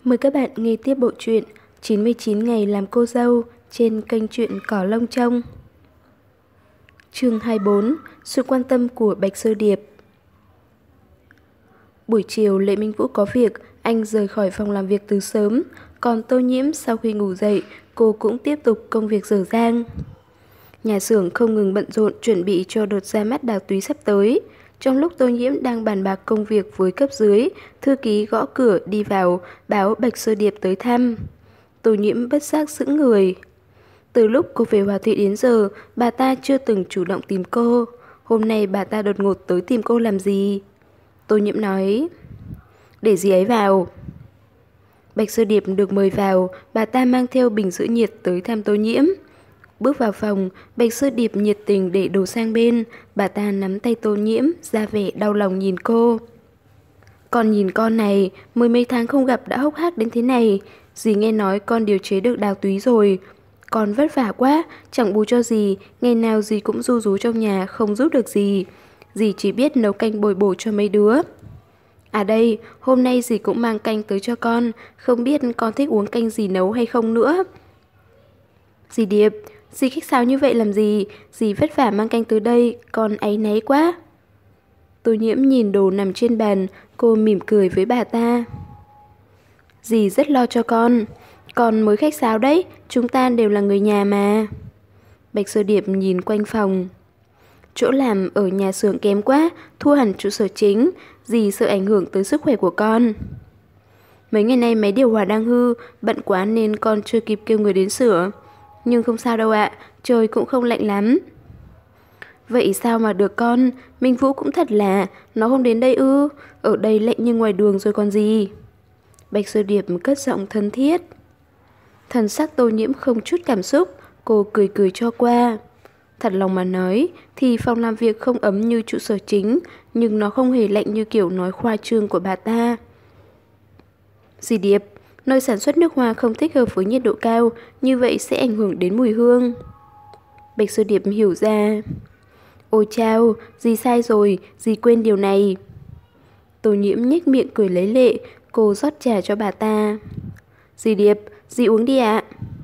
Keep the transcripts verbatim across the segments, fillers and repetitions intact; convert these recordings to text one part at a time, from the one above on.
Mời các bạn nghe tiếp bộ truyện chín mươi chín ngày làm cô dâu trên kênh truyện Cỏ Lông Trông. Chương hai mươi bốn. Sự quan tâm của Bạch Sơ Điệp. Buổi chiều Lệ Minh Vũ có việc, anh rời khỏi phòng làm việc từ sớm. Còn Tô Nhiễm sau khi ngủ dậy, cô cũng tiếp tục công việc dở dang. Nhà xưởng không ngừng bận rộn chuẩn bị cho đợt ra mắt Đào Túy sắp tới. Trong lúc Tô Nhiễm đang bàn bạc công việc với cấp dưới, thư ký gõ cửa đi vào, báo Bạch Sơ Điệp tới thăm. Tô Nhiễm bất giác sững người. Từ lúc cô về Hòa Thị đến giờ, bà ta chưa từng chủ động tìm cô. Hôm nay bà ta đột ngột tới tìm cô làm gì? Tô Nhiễm nói, để dì ấy vào. Bạch Sơ Điệp được mời vào, bà ta mang theo bình giữ nhiệt tới thăm Tô Nhiễm. Bước vào phòng, Bạch Sơ Điệp nhiệt tình để đồ sang bên, bà ta nắm tay Tô Nhiễm, ra vẻ đau lòng nhìn cô. Con nhìn con này, mười mấy tháng không gặp đã hốc hác đến thế này, dì nghe nói con điều chế được Đào Túy rồi. Con vất vả quá, chẳng bù cho dì, ngày nào dì cũng ru rú trong nhà, không giúp được gì. Dì chỉ biết nấu canh bồi bổ cho mấy đứa. À đây, hôm nay dì cũng mang canh tới cho con, không biết con thích uống canh dì nấu hay không nữa. Dì Điệp, dì khách sáo như vậy làm gì? Dì vất vả mang canh tới đây, con áy náy quá. Tô Nhiễm nhìn đồ nằm trên bàn, cô mỉm cười với bà ta. Dì rất lo cho con, con mới khách sáo đấy, chúng ta đều là người nhà mà. Bạch Sơ Điệp nhìn quanh phòng. Chỗ làm ở nhà xưởng kém quá, thua hẳn trụ sở chính, dì sợ ảnh hưởng tới sức khỏe của con. Mấy ngày nay máy điều hòa đang hư, bận quá nên con chưa kịp kêu người đến sửa. Nhưng không sao đâu ạ, trời cũng không lạnh lắm. Vậy sao mà được con, Minh Vũ cũng thật là, nó không đến đây ư, ở đây lạnh như ngoài đường rồi còn gì. Bạch Sơ Điệp cất giọng thân thiết. Thần sắc Tô Nhiễm không chút cảm xúc, cô cười cười cho qua. Thật lòng mà nói, thì phòng làm việc không ấm như trụ sở chính, nhưng nó không hề lạnh như kiểu nói khoa trương của bà ta. Dì Điệp, nơi sản xuất nước hoa không thích hợp với nhiệt độ cao, như vậy sẽ ảnh hưởng đến mùi hương. Bạch Sơ Điệp hiểu ra. Ôi chao, dì sai rồi, dì quên điều này. Tô Nhiễm nhếch miệng cười lấy lệ, cô rót trà cho bà ta. Dì Điệp, dì uống đi ạ.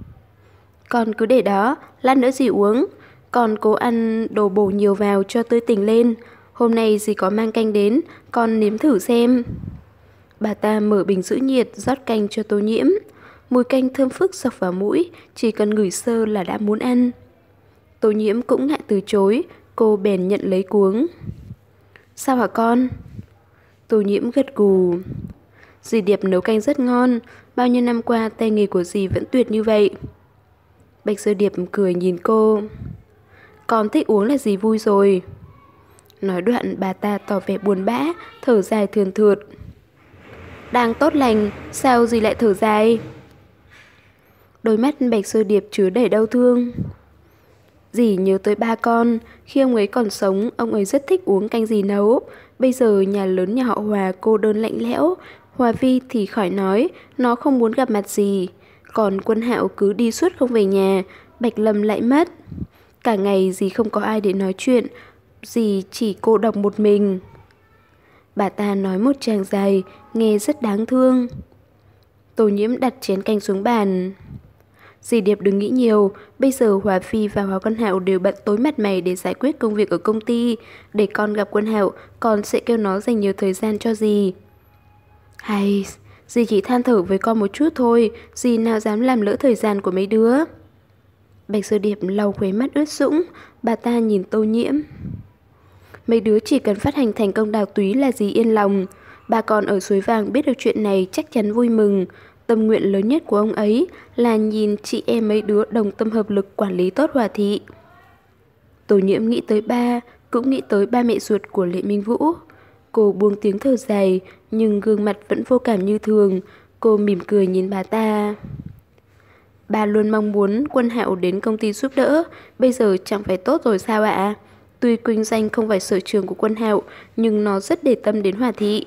Con cứ để đó, lát nữa dì uống. Con cố ăn đồ bổ nhiều vào cho tươi tỉnh lên. Hôm nay dì có mang canh đến, con nếm thử xem. Bà ta mở bình giữ nhiệt, rót canh cho Tô Nhiễm. Mùi canh thơm phức sộc vào mũi, chỉ cần ngửi sơ là đã muốn ăn. Tô Nhiễm cũng ngại từ chối, cô bèn nhận lấy cuống. Sao hả con? Tô Nhiễm gật gù. Dì Điệp nấu canh rất ngon, bao nhiêu năm qua tay nghề của dì vẫn tuyệt như vậy. Bạch Sơ Điệp cười nhìn cô. Con thích uống là dì vui rồi. Nói đoạn bà ta tỏ vẻ buồn bã, thở dài thườn thượt. Đang tốt lành, sao dì lại thở dài? Đôi mắt Bạch Sơ Điệp chứa đầy đau thương. Dì nhớ tới ba con, khi ông ấy còn sống, ông ấy rất thích uống canh dì nấu. Bây giờ nhà lớn nhà họ Hòa cô đơn lạnh lẽo, Hòa Vi thì khỏi nói, nó không muốn gặp mặt dì. Còn Quân Hạo cứ đi suốt không về nhà, Bạch Lâm lại mất. Cả ngày dì không có ai để nói chuyện, dì chỉ cô độc một mình. Bà ta nói một tràng dài, nghe rất đáng thương. Tô Nhiễm đặt chén canh xuống bàn. Dì Điệp đừng nghĩ nhiều, bây giờ Hòa Phi và Hòa Quân Hạo đều bận tối mặt mày để giải quyết công việc ở công ty. Để con gặp Quân Hạo, con sẽ kêu nó dành nhiều thời gian cho dì. Hay, dì chỉ than thở với con một chút thôi, dì nào dám làm lỡ thời gian của mấy đứa. Bạch Sơ Điệp lau khóe mắt ướt sũng, bà ta nhìn Tô Nhiễm. Mấy đứa chỉ cần phát hành thành công Đào Túy là dì yên lòng. Bà con ở Suối Vàng biết được chuyện này chắc chắn vui mừng. Tâm nguyện lớn nhất của ông ấy là nhìn chị em mấy đứa đồng tâm hợp lực quản lý tốt Hòa Thị. Tô Nhiễm nghĩ tới ba, cũng nghĩ tới ba mẹ ruột của Lệ Minh Vũ. Cô buông tiếng thở dài, nhưng gương mặt vẫn vô cảm như thường. Cô mỉm cười nhìn bà ta. Ba luôn mong muốn Quân Hạo đến công ty giúp đỡ, bây giờ chẳng phải tốt rồi sao ạ? Tuy Quỳnh Danh không phải sở trường của Quân Hạo, nhưng nó rất để tâm đến Hòa Thị.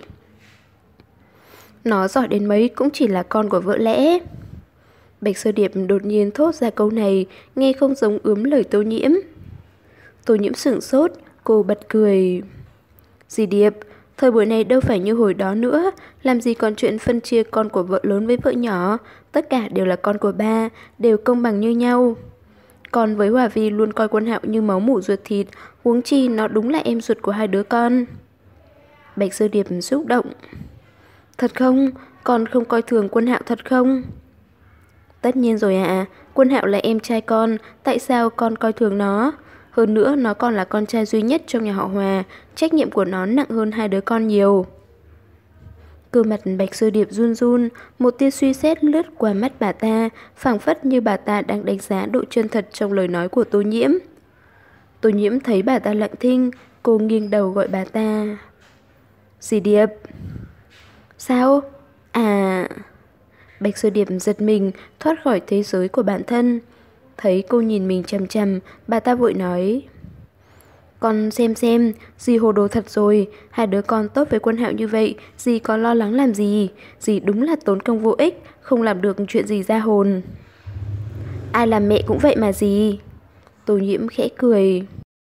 Nó giỏi đến mấy cũng chỉ là con của vợ lẽ. Bạch Sơ Điệp đột nhiên thốt ra câu này, nghe không giống ướm lời Tô Nhiễm. Tô Nhiễm sửng sốt, cô bật cười. Dì Điệp, Thời buổi này đâu phải như hồi đó nữa, làm gì còn chuyện phân chia con của vợ lớn với vợ nhỏ, tất cả đều là con của ba, đều công bằng như nhau. Còn với Hòa Vi luôn coi Quân Hạo như máu mủ ruột thịt, huống chi nó đúng là em ruột của hai đứa con. Bạch Sơ Điệp xúc động. Thật không? Con không coi thường Quân Hạo thật không? Tất nhiên rồi ạ, à. Quân Hạo là em trai con, tại sao con coi thường nó? Hơn nữa nó còn là con trai duy nhất trong nhà họ Hòa, trách nhiệm của nó nặng hơn hai đứa con nhiều. Cơ mặt Bạch Sơ Điệp run run, một tia suy xét lướt qua mắt bà ta, phảng phất như bà ta đang đánh giá độ chân thật trong lời nói của Tô Nhiễm. Tô Nhiễm thấy bà ta lặng thinh, cô nghiêng đầu gọi bà ta. Dì Điệp. Sao? À... Bạch Sơ Điệp giật mình, thoát khỏi thế giới của bản thân. Thấy cô nhìn mình chằm chằm, bà ta vội nói. Con xem xem, dì hồ đồ thật rồi, hai đứa con tốt với Quân Hạo như vậy, dì có lo lắng làm gì? Dì đúng là tốn công vô ích, không làm được chuyện gì ra hồn. Ai làm mẹ cũng vậy mà dì. Tô Nhiễm khẽ cười.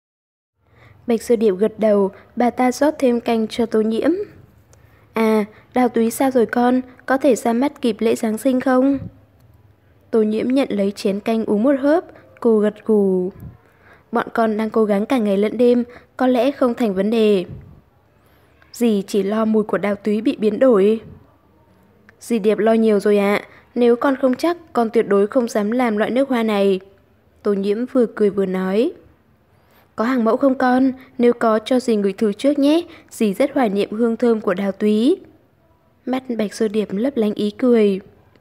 Bạch Sơ Điệp gật đầu, bà ta rót thêm canh cho Tô Nhiễm. À, Đào Túy sao rồi con, có thể ra mắt kịp lễ Giáng sinh không? Tô Nhiễm nhận lấy chén canh uống một hớp, cô gật gù. Bọn con đang cố gắng cả ngày lẫn đêm, có lẽ không thành vấn đề. Dì chỉ lo mùi của Đào Túy bị biến đổi. Dì Điệp lo nhiều rồi ạ, nếu con không chắc, con tuyệt đối không dám làm loại nước hoa này. Tô Nhiễm vừa cười vừa nói. Có hàng mẫu không con? Nếu có cho dì ngửi thử trước nhé, dì rất hoài niệm hương thơm của Đào Túy. Mắt Bạch Sơ Điệp lấp lánh ý cười.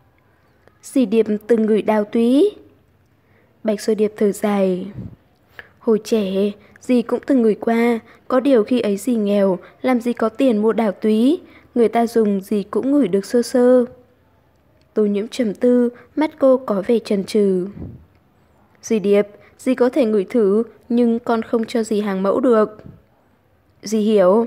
Dì Điệp từng ngửi Đào Túy. Bạch Sơ Điệp thở dài. Hồi trẻ, dì cũng từng ngửi qua, có điều khi ấy dì nghèo, làm gì có tiền mua Đào Túy, người ta dùng dì cũng ngửi được sơ sơ. Tô Nhiễm trầm tư, mắt cô có vẻ chần chừ. Dì Điệp, dì có thể ngửi thử, nhưng con không cho dì hàng mẫu được. Dì hiểu.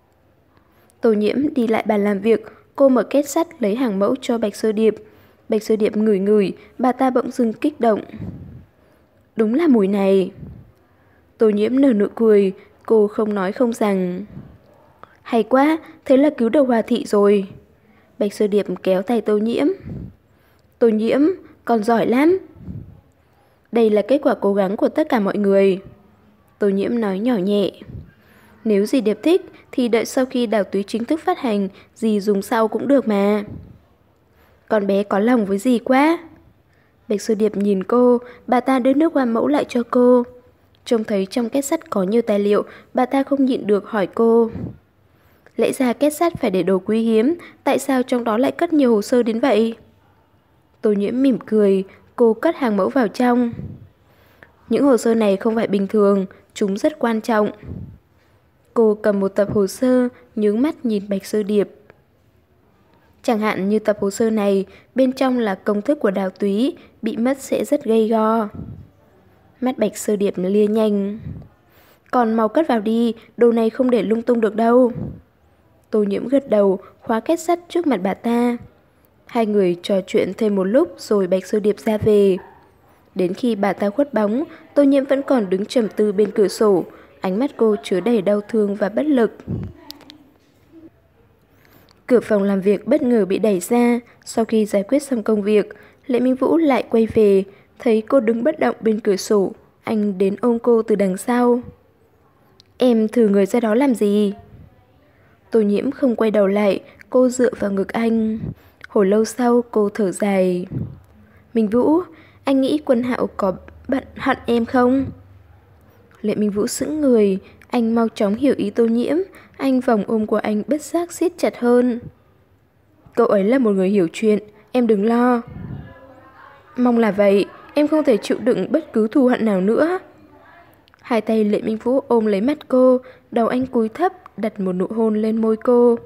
Tô Nhiễm đi lại bàn làm việc, cô mở két sắt lấy hàng mẫu cho Bạch Sơ Điệp. Bạch Sơ Điệp ngửi ngửi, bà ta bỗng dưng kích động. Đúng là mùi này. Tô Nhiễm nở nụ cười, cô không nói không rằng. Hay quá, thế là cứu được Hòa thị rồi. Bạch Sơ Điệp kéo tay Tô Nhiễm. Tô Nhiễm, con giỏi lắm. Đây là kết quả cố gắng của tất cả mọi người. Tô Nhiễm nói nhỏ nhẹ. Nếu dì Điệp thích thì đợi sau khi Đào Túy chính thức phát hành, dì dùng sau cũng được mà. Con bé có lòng với dì quá. Bạch Sơ Điệp nhìn cô, bà ta đưa nước hoa mẫu lại cho cô. Trông thấy trong két sắt có nhiều tài liệu, bà ta không nhịn được hỏi cô. Lẽ ra két sắt phải để đồ quý hiếm, tại sao trong đó lại cất nhiều hồ sơ đến vậy? Tô Nhiễm mỉm cười, cô cất hàng mẫu vào trong. Những hồ sơ này không phải bình thường, chúng rất quan trọng. Cô cầm một tập hồ sơ, nhướng mắt nhìn Bạch Sơ Điệp. Chẳng hạn như tập hồ sơ này, bên trong là công thức của Đào Túy, bị mất sẽ rất gây go. Mắt Bạch Sơ Điệp lia nhanh. Còn mau cất vào đi, đồ này không để lung tung được đâu. Tô Nhiễm gật đầu, khóa két sắt trước mặt bà ta. Hai người trò chuyện thêm một lúc rồi Bạch Sơ Điệp ra về. Đến khi bà ta khuất bóng, Tô Nhiễm vẫn còn đứng trầm tư bên cửa sổ, ánh mắt cô chứa đầy đau thương và bất lực. Cửa phòng làm việc bất ngờ bị đẩy ra. Sau khi giải quyết xong công việc, Lệ Minh Vũ lại quay về, thấy cô đứng bất động bên cửa sổ. Anh đến ôm cô từ đằng sau. Em thử người ra đó làm gì? Tô Nhiễm không quay đầu lại, cô dựa vào ngực anh. Hồi lâu sau cô thở dài. Minh Vũ, anh nghĩ Quân Hạo có bận hận em không? Lệ Minh Vũ sững người, anh mau chóng hiểu ý Tô Nhiễm, anh vòng ôm của anh bất giác siết chặt hơn. Cậu ấy là một người hiểu chuyện, em đừng lo. Mong là vậy, em không thể chịu đựng bất cứ thù hận nào nữa. Hai tay Lệ Minh Vũ ôm lấy mắt cô, đầu anh cúi thấp, đặt một nụ hôn lên môi cô.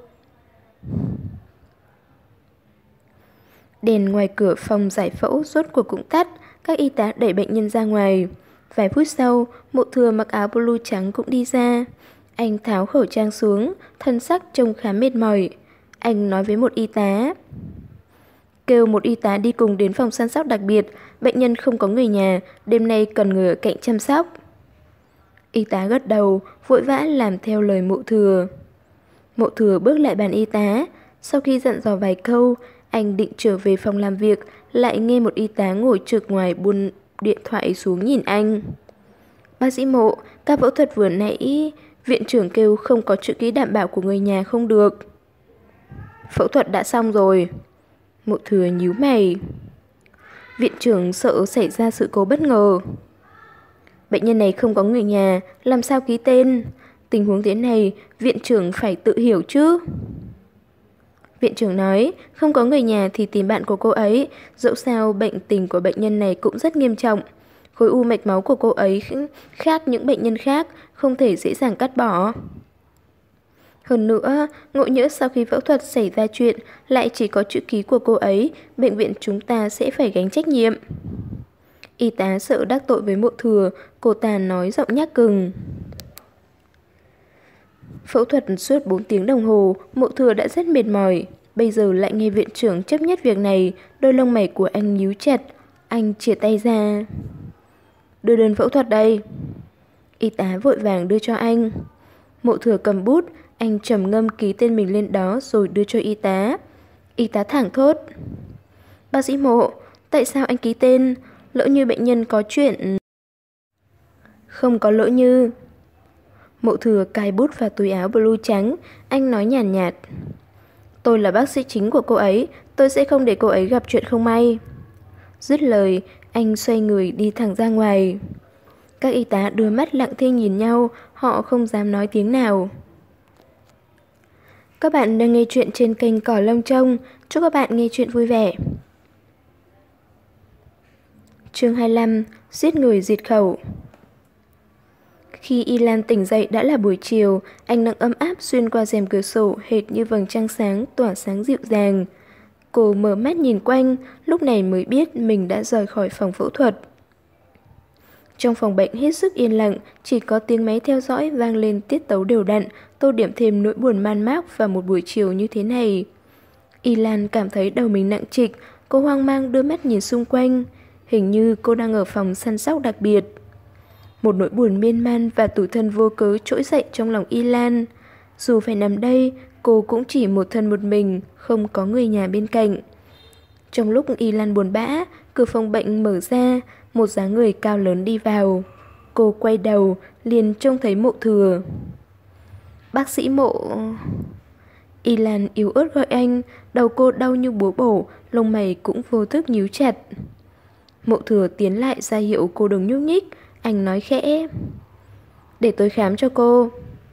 Đèn ngoài cửa phòng giải phẫu rốt cuộc cũng tắt, các y tá đẩy bệnh nhân ra ngoài. Vài phút sau, Mộ Thừa mặc áo blue trắng cũng đi ra. Anh tháo khẩu trang xuống, thân sắc trông khá mệt mỏi. Anh nói với một y tá. Kêu một y tá đi cùng đến phòng săn sóc đặc biệt, bệnh nhân không có người nhà, đêm nay cần người ở cạnh chăm sóc. Y tá gật đầu, vội vã làm theo lời Mộ Thừa. Mộ Thừa bước lại bàn y tá. Sau khi dặn dò vài câu, anh định trở về phòng làm việc, lại nghe một y tá ngồi trực ngoài buông điện thoại xuống nhìn anh. Bác sĩ Mộ, ca phẫu thuật vừa nãy viện trưởng kêu không có chữ ký đảm bảo của người nhà không được. Phẫu thuật đã xong rồi. Mộ Thừa nhíu mày. Viện trưởng sợ xảy ra sự cố bất ngờ. Bệnh nhân này không có người nhà, làm sao ký tên? Tình huống thế này, viện trưởng phải tự hiểu chứ. Viện trưởng nói, không có người nhà thì tìm bạn của cô ấy. Dẫu sao bệnh tình của bệnh nhân này cũng rất nghiêm trọng. Khối u mạch máu của cô ấy khác những bệnh nhân khác, không thể dễ dàng cắt bỏ. Hơn nữa, ngộ nhỡ sau khi phẫu thuật xảy ra chuyện lại chỉ có chữ ký của cô ấy, bệnh viện chúng ta sẽ phải gánh trách nhiệm. Y tá sợ đắc tội với Mộ Thừa, cô ta nói giọng nhát gừng. Phẫu thuật suốt bốn tiếng đồng hồ, Mộ Thừa đã rất mệt mỏi. Bây giờ lại nghe viện trưởng chấp nhất việc này, đôi lông mày của anh nhíu chặt. Anh chìa tay ra. Đưa đơn phẫu thuật đây. Y tá vội vàng đưa cho anh. Mộ Thừa cầm bút, anh trầm ngâm ký tên mình lên đó rồi đưa cho y tá. Y tá thẳng thốt. Bác sĩ Mộ, tại sao anh ký tên? Lỡ như bệnh nhân có chuyện... Không có lỡ như... Mộ Thừa cài bút vào túi áo blue trắng, anh nói nhàn nhạt, nhạt. Tôi là bác sĩ chính của cô ấy, tôi sẽ không để cô ấy gặp chuyện không may. Dứt lời, anh xoay người đi thẳng ra ngoài. Các y tá đưa mắt lặng thinh nhìn nhau, họ không dám nói tiếng nào. Các bạn đang nghe chuyện trên kênh Cỏ Lông Trông, chúc các bạn nghe chuyện vui vẻ. Chương hai mươi lăm, giết người diệt khẩu. Khi Y Lan tỉnh dậy đã là buổi chiều, ánh nắng ấm áp xuyên qua rèm cửa sổ hệt như vầng trăng sáng tỏa sáng dịu dàng. Cô mở mắt nhìn quanh, lúc này mới biết mình đã rời khỏi phòng phẫu thuật. Trong phòng bệnh hết sức yên lặng, chỉ có tiếng máy theo dõi vang lên tiết tấu đều đặn, tô điểm thêm nỗi buồn man mác vào một buổi chiều như thế này. Y Lan cảm thấy đầu mình nặng trịch, cô hoang mang đưa mắt nhìn xung quanh. Hình như cô đang ở phòng săn sóc đặc biệt. Một nỗi buồn miên man và tủi thân vô cớ trỗi dậy trong lòng Y Lan. Dù phải nằm đây, cô cũng chỉ một thân một mình, không có người nhà bên cạnh. Trong lúc Y Lan buồn bã, cửa phòng bệnh mở ra, một dáng người cao lớn đi vào. Cô quay đầu, liền trông thấy Mộ Thừa. Bác sĩ Mộ... Y Lan yếu ớt gọi anh, đầu cô đau như búa bổ, lông mày cũng vô thức nhíu chặt. Mộ Thừa tiến lại ra hiệu cô đừng nhúc nhích, anh nói khẽ. Để tôi khám cho cô.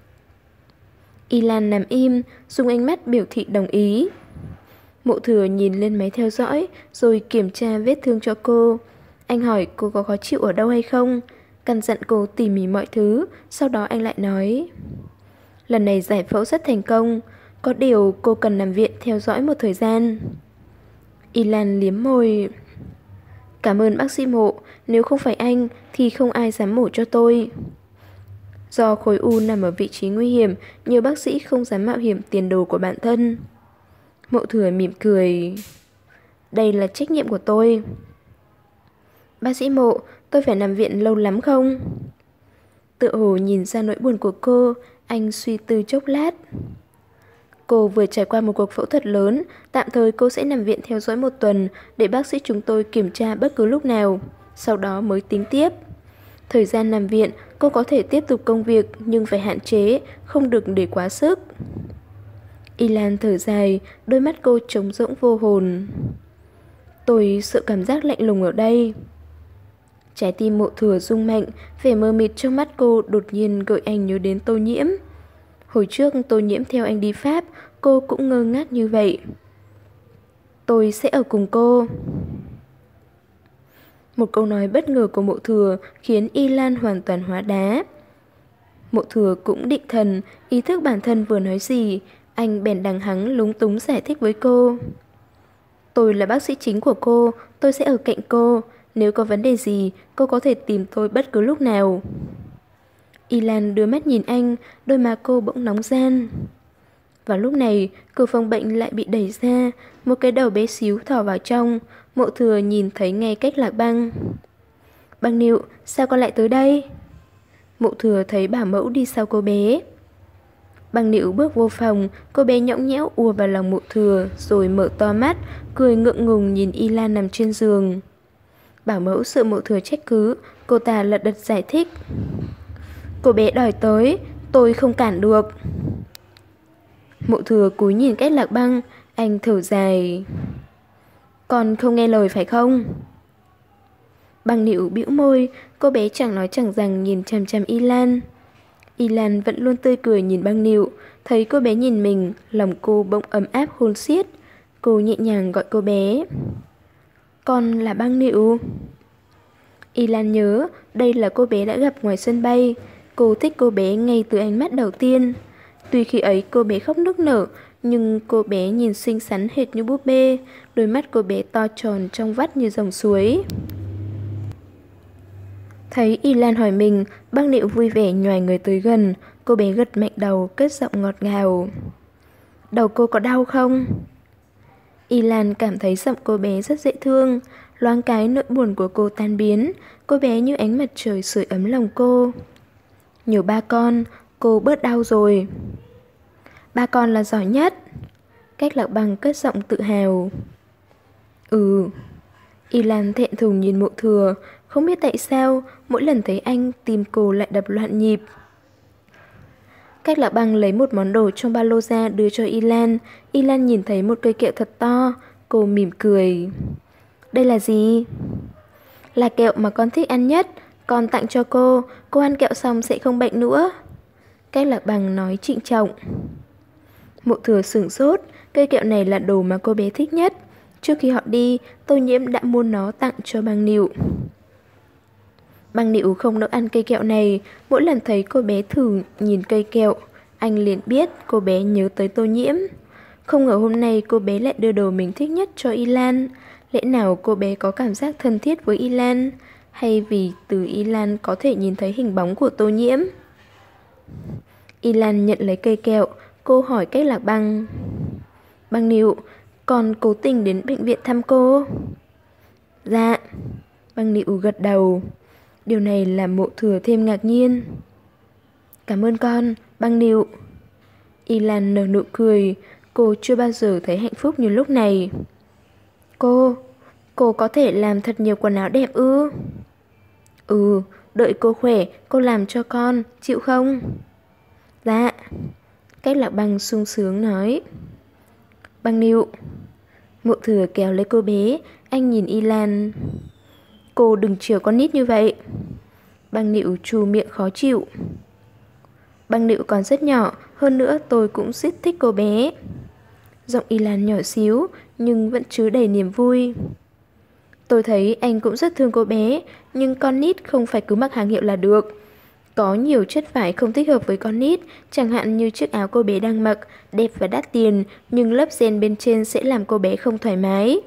Y Lan nằm im, dùng ánh mắt biểu thị đồng ý. Mộ Thừa nhìn lên máy theo dõi, rồi kiểm tra vết thương cho cô. Anh hỏi cô có khó chịu ở đâu hay không, căn dặn cô tỉ mỉ mọi thứ, sau đó anh lại nói. Lần này giải phẫu rất thành công, có điều cô cần nằm viện theo dõi một thời gian. Y Lan liếm môi. Cảm ơn bác sĩ Mộ, nếu không phải anh thì không ai dám mổ cho tôi. Do khối u nằm ở vị trí nguy hiểm, nhiều bác sĩ không dám mạo hiểm tiền đồ của bản thân. Mộ Thừa mỉm cười. Đây là trách nhiệm của tôi. Bác sĩ Mộ, tôi phải nằm viện lâu lắm không? Tựa hồ nhìn ra nỗi buồn của cô, anh suy tư chốc lát. Cô vừa trải qua một cuộc phẫu thuật lớn, tạm thời cô sẽ nằm viện theo dõi một tuần để bác sĩ chúng tôi kiểm tra bất cứ lúc nào, sau đó mới tính tiếp. Thời gian nằm viện, cô có thể tiếp tục công việc nhưng phải hạn chế, không được để quá sức. Y Lan thở dài, đôi mắt cô trống rỗng vô hồn. Tôi sợ cảm giác lạnh lùng ở đây. Trái tim Mộ Thừa rung mạnh, vẻ mờ mịt trong mắt cô đột nhiên gợi anh nhớ đến Tô Nhiễm. Hồi trước Tô Nhiễm theo anh đi Pháp, cô cũng ngơ ngác như vậy. Tôi sẽ ở cùng cô. Một câu nói bất ngờ của Mộ Thừa khiến Y Lan hoàn toàn hóa đá. Mộ Thừa cũng định thần, ý thức bản thân vừa nói gì, anh bèn đằng hắng lúng túng giải thích với cô. Tôi là bác sĩ chính của cô, tôi sẽ ở cạnh cô. Nếu có vấn đề gì, cô có thể tìm tôi bất cứ lúc nào. Y Lan đưa mắt nhìn anh, đôi má cô bỗng nóng gian. Vào lúc này, cửa phòng bệnh lại bị đẩy ra, một cái đầu bé xíu thò vào trong. Mộ Thừa nhìn thấy ngay cách Lạc Băng. Băng Nịu, sao con lại tới đây? Mộ Thừa thấy bảo mẫu đi sau cô bé. Băng Nịu bước vô phòng, cô bé nhõng nhẽo ùa vào lòng Mộ Thừa, rồi mở to mắt, cười ngượng ngùng nhìn Y Lan nằm trên giường. Bảo mẫu sợ Mộ Thừa trách cứ, cô ta lật đật giải thích. Cô bé đòi tới, tôi không cản được. Mộ Thừa cúi nhìn Cách Lạc Băng, anh thở dài. Con không nghe lời phải không? Băng Nịu bĩu môi, cô bé chẳng nói chẳng rằng nhìn chằm chằm Y Lan. Y Lan vẫn luôn tươi cười nhìn Băng Nịu, thấy cô bé nhìn mình, lòng cô bỗng ấm áp hôn xiết. Cô nhẹ nhàng gọi cô bé. Con là Băng Nịu. Y Lan nhớ, đây là cô bé đã gặp ngoài sân bay. Cô thích cô bé ngay từ ánh mắt đầu tiên. Tuy khi ấy cô bé khóc nức nở, nhưng cô bé nhìn xinh xắn hệt như búp bê. Đôi mắt cô bé to tròn trong vắt như dòng suối. Thấy Y Lan hỏi mình, Băng Nịu vui vẻ nhoài người tới gần. Cô bé gật mạnh đầu, cất giọng ngọt ngào. Đầu cô có đau không? Y Lan cảm thấy giọng cô bé rất dễ thương. Loáng cái nỗi buồn của cô tan biến. Cô bé như ánh mặt trời sưởi ấm lòng cô. Nhờ ba con, cô bớt đau rồi. Ba con là giỏi nhất. Cách Lạc Băng cất giọng tự hào. Ừ. Y Lan thẹn thùng nhìn Mộ Thừa. Không biết tại sao, mỗi lần thấy anh, tim cô lại đập loạn nhịp. Cách Lạc Băng lấy một món đồ trong ba lô ra đưa cho Y Lan. Y Lan nhìn thấy một cây kẹo thật to. Cô mỉm cười. Đây là gì? Là kẹo mà con thích ăn nhất. Con tặng cho cô. Cô ăn kẹo xong sẽ không bệnh nữa. Cách Lạc Băng nói trịnh trọng. Mộ Thừa sửng sốt. Cây kẹo này là đồ mà cô bé thích nhất. Trước khi họ đi, Tô Nhiễm đã mua nó tặng cho Băng Nịu. Băng Nịu không nỡ ăn cây kẹo này. Mỗi lần thấy cô bé thử nhìn cây kẹo, anh liền biết cô bé nhớ tới Tô Nhiễm. Không ngờ hôm nay cô bé lại đưa đồ mình thích nhất cho Y Lan. Lẽ nào cô bé có cảm giác thân thiết với Y Lan? Hay vì từ Y Lan có thể nhìn thấy hình bóng của Tô Nhiễm? Y Lan nhận lấy cây kẹo. Cô hỏi Cách Lạc Băng. Băng Nịu, con cố tình đến bệnh viện thăm cô? Dạ. Băng Nịu gật đầu. Điều này làm Mộ Thừa thêm ngạc nhiên. Cảm ơn con, Băng Nịu. Y Lan nở nụ cười. Cô chưa bao giờ thấy hạnh phúc như lúc này. Cô, cô có thể làm thật nhiều quần áo đẹp ư? Ừ, đợi cô khỏe, cô làm cho con, chịu không? Dạ. Cách Lạc Băng sung sướng nói. Băng Nịu. Mộ Thừa kéo lấy cô bé. Anh nhìn Y Lan. Cô đừng chiều con nít như vậy. Băng Nịu trù miệng khó chịu. Băng Nịu còn rất nhỏ. Hơn nữa tôi cũng rất thích cô bé. Giọng Y Lan nhỏ xíu, nhưng vẫn chứa đầy niềm vui. Tôi thấy anh cũng rất thương cô bé. Nhưng con nít không phải cứ mặc hàng hiệu là được. Có nhiều chất vải không thích hợp với con nít. Chẳng hạn như chiếc áo cô bé đang mặc, đẹp và đắt tiền, nhưng lớp ren bên trên sẽ làm cô bé không thoải mái.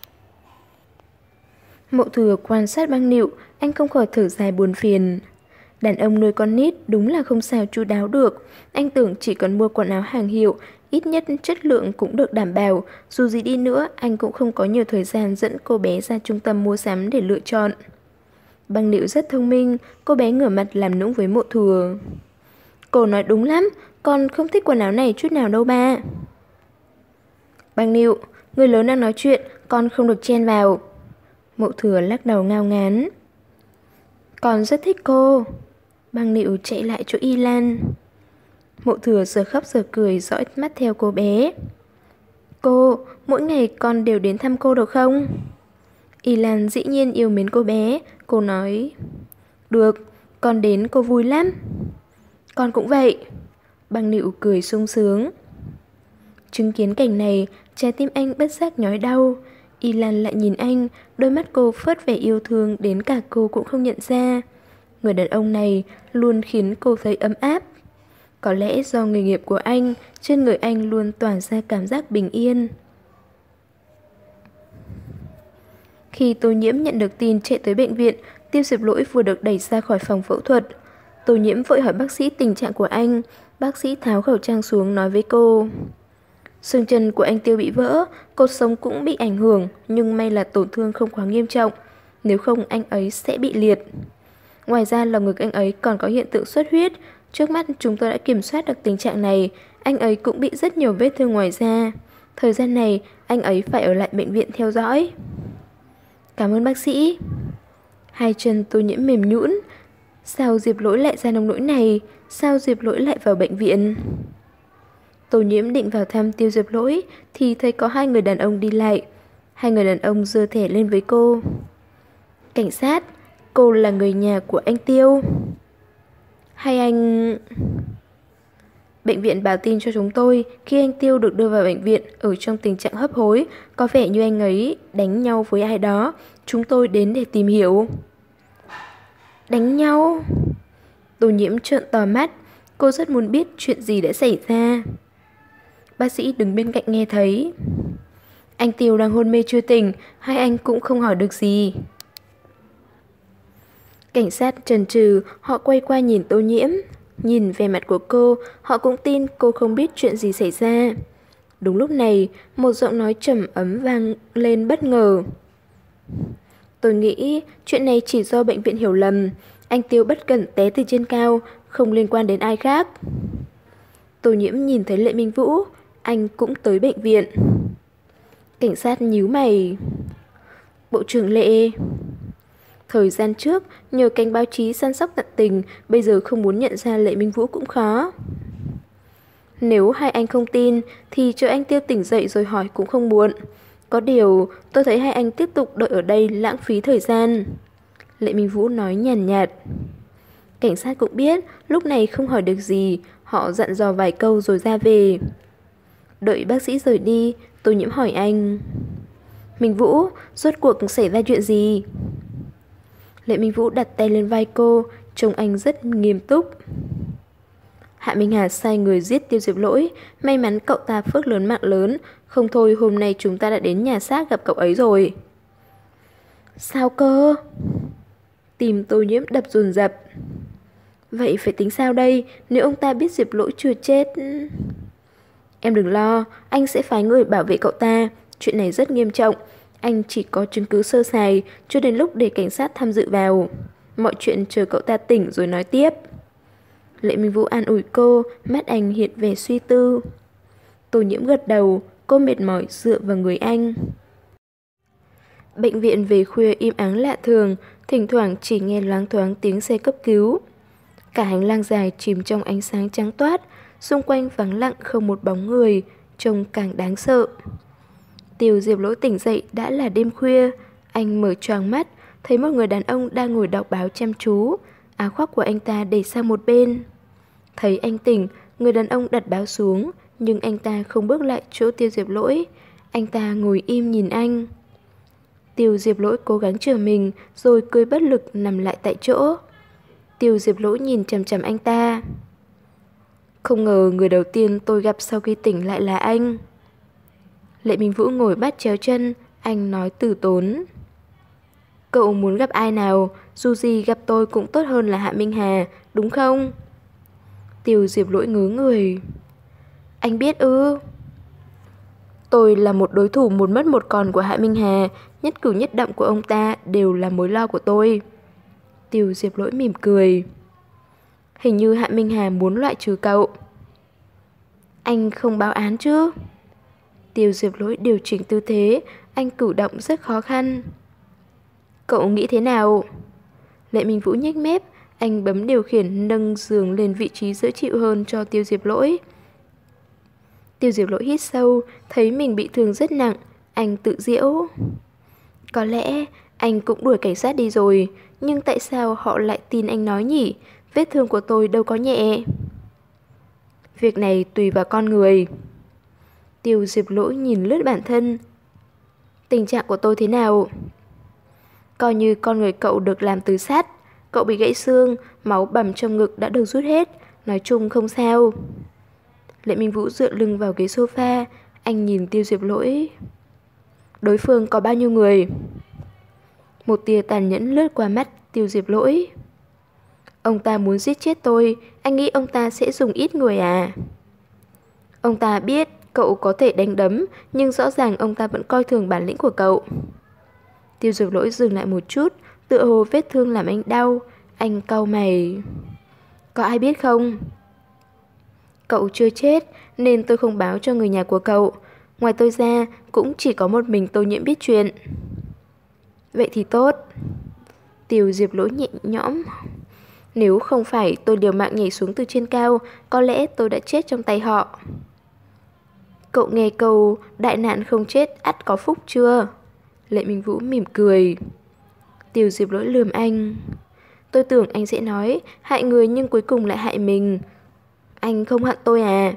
Mộ Thừa quan sát Băng Nịu. Anh không khỏi thở dài buồn phiền. Đàn ông nuôi con nít đúng là không sao chu đáo được. Anh tưởng chỉ cần mua quần áo hàng hiệu, ít nhất chất lượng cũng được đảm bảo. Dù gì đi nữa, anh cũng không có nhiều thời gian dẫn cô bé ra trung tâm mua sắm để lựa chọn. Băng Nịu rất thông minh. Cô bé ngửa mặt làm nũng với Mộ Thừa. Cô nói đúng lắm. Con không thích quần áo này chút nào đâu ba. Băng Nịu, người lớn đang nói chuyện, con không được chen vào. Mộ Thừa lắc đầu ngao ngán. Con rất thích cô. Băng Nịu chạy lại chỗ Y Lan. Mộ Thừa giờ khóc giờ cười dõi mắt theo cô bé. Cô, mỗi ngày con đều đến thăm cô được không? Y Lan dĩ nhiên yêu mến cô bé. Cô nói. Được, con đến cô vui lắm. Con cũng vậy. Băng Nịu cười sung sướng. Chứng kiến cảnh này, trái tim anh bất giác nhói đau. Y Lan lại nhìn anh, đôi mắt cô phớt vẻ yêu thương đến cả cô cũng không nhận ra. Người đàn ông này luôn khiến cô thấy ấm áp. Có lẽ do nghề nghiệp của anh, trên người anh luôn tỏa ra cảm giác bình yên. Khi Tô Nhiễm nhận được tin chạy tới bệnh viện, Tiêu Diệp Lỗi vừa được đẩy ra khỏi phòng phẫu thuật. Tô Nhiễm vội hỏi bác sĩ tình trạng của anh. Bác sĩ tháo khẩu trang xuống nói với cô. Xương chân của anh Tiêu bị vỡ, cột sống cũng bị ảnh hưởng, nhưng may là tổn thương không quá nghiêm trọng. Nếu không anh ấy sẽ bị liệt. Ngoài ra lòng ngực anh ấy còn có hiện tượng xuất huyết. Trước mắt chúng tôi đã kiểm soát được tình trạng này, anh ấy cũng bị rất nhiều vết thương ngoài da. Thời gian này, anh ấy phải ở lại bệnh viện theo dõi. Cảm ơn bác sĩ. Hai chân Tô Nhiễm mềm nhũn. Sao Diệp Lỗi lại ra nông nỗi này? Sao Diệp Lỗi lại vào bệnh viện? Tô Nhiễm định vào thăm Tiêu Diệp Lỗi thì thấy có hai người đàn ông đi lại. Hai người đàn ông giơ thẻ lên với cô. Cảnh sát, cô là người nhà của anh Tiêu. Hay anh... Bệnh viện báo tin cho chúng tôi khi anh Tiêu được đưa vào bệnh viện ở trong tình trạng hấp hối, có vẻ như anh ấy đánh nhau với ai đó. Chúng tôi đến để tìm hiểu. Đánh nhau? Tô Nhiễm trợn to mắt, cô rất muốn biết chuyện gì đã xảy ra. Bác sĩ đứng bên cạnh nghe thấy. Anh Tiêu đang hôn mê chưa tỉnh, hai anh cũng không hỏi được gì. Cảnh sát chần chừ, họ quay qua nhìn Tô Nhiễm. Nhìn vẻ mặt của cô, họ cũng tin cô không biết chuyện gì xảy ra. Đúng lúc này, một giọng nói trầm ấm vang lên bất ngờ. Tôi nghĩ chuyện này chỉ do bệnh viện hiểu lầm. Anh Tiêu bất cẩn té từ trên cao, không liên quan đến ai khác. Tô Nhiễm nhìn thấy Lệ Minh Vũ, anh cũng tới bệnh viện. Cảnh sát nhíu mày. Bộ trưởng Lệ... Thời gian trước, nhờ cánh báo chí săn sóc tận tình, bây giờ không muốn nhận ra Lệ Minh Vũ cũng khó. Nếu hai anh không tin, thì chờ anh Tiêu tỉnh dậy rồi hỏi cũng không muộn. Có điều, tôi thấy hai anh tiếp tục đợi ở đây lãng phí thời gian. Lệ Minh Vũ nói nhàn nhạt. Cảnh sát cũng biết, lúc này không hỏi được gì, họ dặn dò vài câu rồi ra về. Đợi bác sĩ rời đi, Tô Nhiễm hỏi anh. Minh Vũ, rốt cuộc xảy ra chuyện gì? Lệ Minh Vũ đặt tay lên vai cô, trông anh rất nghiêm túc. Hạ Minh Hà sai người giết Tiêu Diệp Lỗi, may mắn cậu ta phước lớn mạng lớn, không thôi hôm nay chúng ta đã đến nhà xác gặp cậu ấy rồi. Sao cơ? Tim Tô Nhiễm đập dồn dập. Vậy phải tính sao đây, nếu ông ta biết Diệp Lỗi chưa chết? Em đừng lo, anh sẽ phái người bảo vệ cậu ta, chuyện này rất nghiêm trọng. Anh chỉ có chứng cứ sơ sài, cho đến lúc để cảnh sát tham dự vào. Mọi chuyện chờ cậu ta tỉnh rồi nói tiếp. Lệ Minh Vũ an ủi cô, mắt anh hiện vẻ suy tư. Tô Nhiễm gật đầu, cô mệt mỏi dựa vào người anh. Bệnh viện về khuya im ắng lạ thường, thỉnh thoảng chỉ nghe loáng thoáng tiếng xe cấp cứu. Cả hành lang dài chìm trong ánh sáng trắng toát, xung quanh vắng lặng không một bóng người, trông càng đáng sợ. Tiêu Diệp Lỗi tỉnh dậy đã là đêm khuya, anh mở choàng mắt, thấy một người đàn ông đang ngồi đọc báo chăm chú, áo khoác của anh ta để sang một bên. Thấy anh tỉnh, người đàn ông đặt báo xuống, nhưng anh ta không bước lại chỗ Tiêu Diệp Lỗi, anh ta ngồi im nhìn anh. Tiêu Diệp Lỗi cố gắng trở mình, rồi cười bất lực nằm lại tại chỗ. Tiêu Diệp Lỗi nhìn chằm chằm anh ta. Không ngờ người đầu tiên tôi gặp sau khi tỉnh lại là anh. Lệ Minh Vũ ngồi bắt chéo chân, anh nói từ tốn. Cậu muốn gặp ai nào, dù gì gặp tôi cũng tốt hơn là Hạ Minh Hà, đúng không? Tiêu Diệp Lỗi ngớ người. Anh biết ư? Tôi là một đối thủ một mất một còn của Hạ Minh Hà, nhất cử nhất động của ông ta đều là mối lo của tôi. Tiêu Diệp Lỗi mỉm cười. Hình như Hạ Minh Hà muốn loại trừ cậu. Anh không báo án chứ? Tiêu Diệp Lỗi điều chỉnh tư thế, anh cử động rất khó khăn. Cậu nghĩ thế nào? Lệ Minh Vũ nhếch mép, anh bấm điều khiển nâng giường lên vị trí dễ chịu hơn cho Tiêu Diệp Lỗi. Tiêu Diệp Lỗi hít sâu, thấy mình bị thương rất nặng, anh tự giễu. Có lẽ anh cũng đuổi cảnh sát đi rồi, nhưng tại sao họ lại tin anh nói nhỉ? Vết thương của tôi đâu có nhẹ. Việc này tùy vào con người. Tiêu Diệp Lỗi nhìn lướt bản thân. Tình trạng của tôi thế nào? Coi như con người cậu được làm từ sắt, cậu bị gãy xương, máu bầm trong ngực đã được rút hết, nói chung không sao. Lệ Minh Vũ dựa lưng vào ghế sofa, anh nhìn Tiêu Diệp Lỗi. Đối phương có bao nhiêu người? Một tia tàn nhẫn lướt qua mắt Tiêu Diệp Lỗi. Ông ta muốn giết chết tôi, anh nghĩ ông ta sẽ dùng ít người à? Ông ta biết cậu có thể đánh đấm, nhưng rõ ràng ông ta vẫn coi thường bản lĩnh của cậu. Tiêu Diệp Lỗi dừng lại một chút, tựa hồ vết thương làm anh đau, anh cau mày. Có ai biết không? Cậu chưa chết nên tôi không báo cho người nhà của cậu. Ngoài tôi ra cũng chỉ có một mình Tô Nhiễm biết chuyện. Vậy thì tốt. Tiêu Diệp Lỗi nhẹ nhõm. Nếu không phải tôi liều mạng nhảy xuống từ trên cao, có lẽ tôi đã chết trong tay họ. Cậu nghe câu đại nạn không chết ắt có phúc chưa? Lệ Minh Vũ mỉm cười. Tiêu Diệp Lỗi lườm anh. Tôi tưởng anh sẽ nói hại người nhưng cuối cùng lại hại mình. Anh không hận tôi à?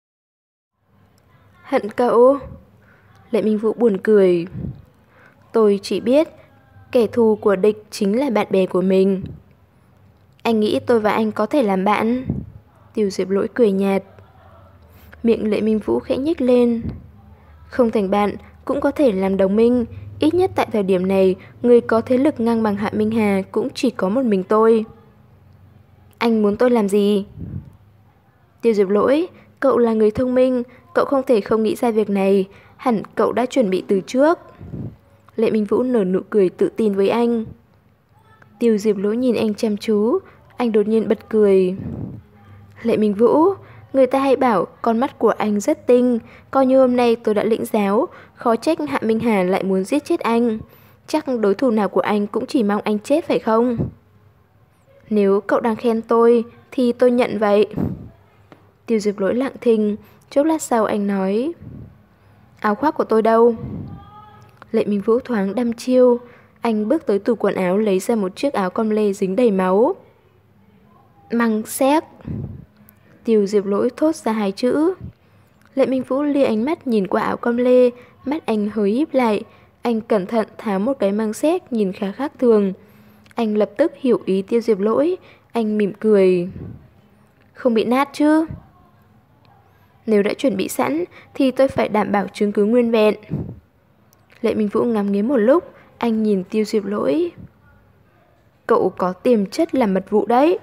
Hận cậu? Lệ Minh Vũ buồn cười. Tôi chỉ biết kẻ thù của địch chính là bạn bè của mình. Anh nghĩ tôi và anh có thể làm bạn? Tiêu Diệp Lỗi cười nhạt. Miệng Lệ Minh Vũ khẽ nhếch lên. Không thành bạn cũng có thể làm đồng minh. Ít nhất tại thời điểm này, người có thế lực ngang bằng Hạ Minh Hà cũng chỉ có một mình tôi. Anh muốn tôi làm gì? Tiêu Diệp Lỗi, cậu là người thông minh, cậu không thể không nghĩ ra việc này. Hẳn cậu đã chuẩn bị từ trước. Lệ Minh Vũ nở nụ cười tự tin với anh. Tiêu Diệp Lỗi nhìn anh chăm chú. Anh đột nhiên bật cười. Lệ Minh Vũ, người ta hay bảo con mắt của anh rất tinh. Coi như hôm nay tôi đã lĩnh giáo. Khó trách Hạ Minh Hà lại muốn giết chết anh. Chắc đối thủ nào của anh cũng chỉ mong anh chết phải không? Nếu cậu đang khen tôi thì tôi nhận vậy. Tiêu Diệp Lỗi lặng thinh. Chốc lát sau anh nói, áo khoác của tôi đâu? Lệ Minh Vũ thoáng đăm chiêu. Anh bước tới tủ quần áo lấy ra một chiếc áo com lê dính đầy máu. Măng séc. Tiêu Diệp Lỗi thốt ra hai chữ. Lệ Minh Vũ lia ánh mắt nhìn qua áo com lê. Mắt anh hơi híp lại. Anh cẩn thận tháo một cái măng séc nhìn khá khác thường. Anh lập tức hiểu ý Tiêu Diệp Lỗi. Anh mỉm cười. Không bị nát chứ? Nếu đã chuẩn bị sẵn thì tôi phải đảm bảo chứng cứ nguyên vẹn. Lệ Minh Vũ ngắm nghía một lúc. Anh nhìn Tiêu Diệp Lỗi. Cậu có tiềm chất làm mật vụ đấy.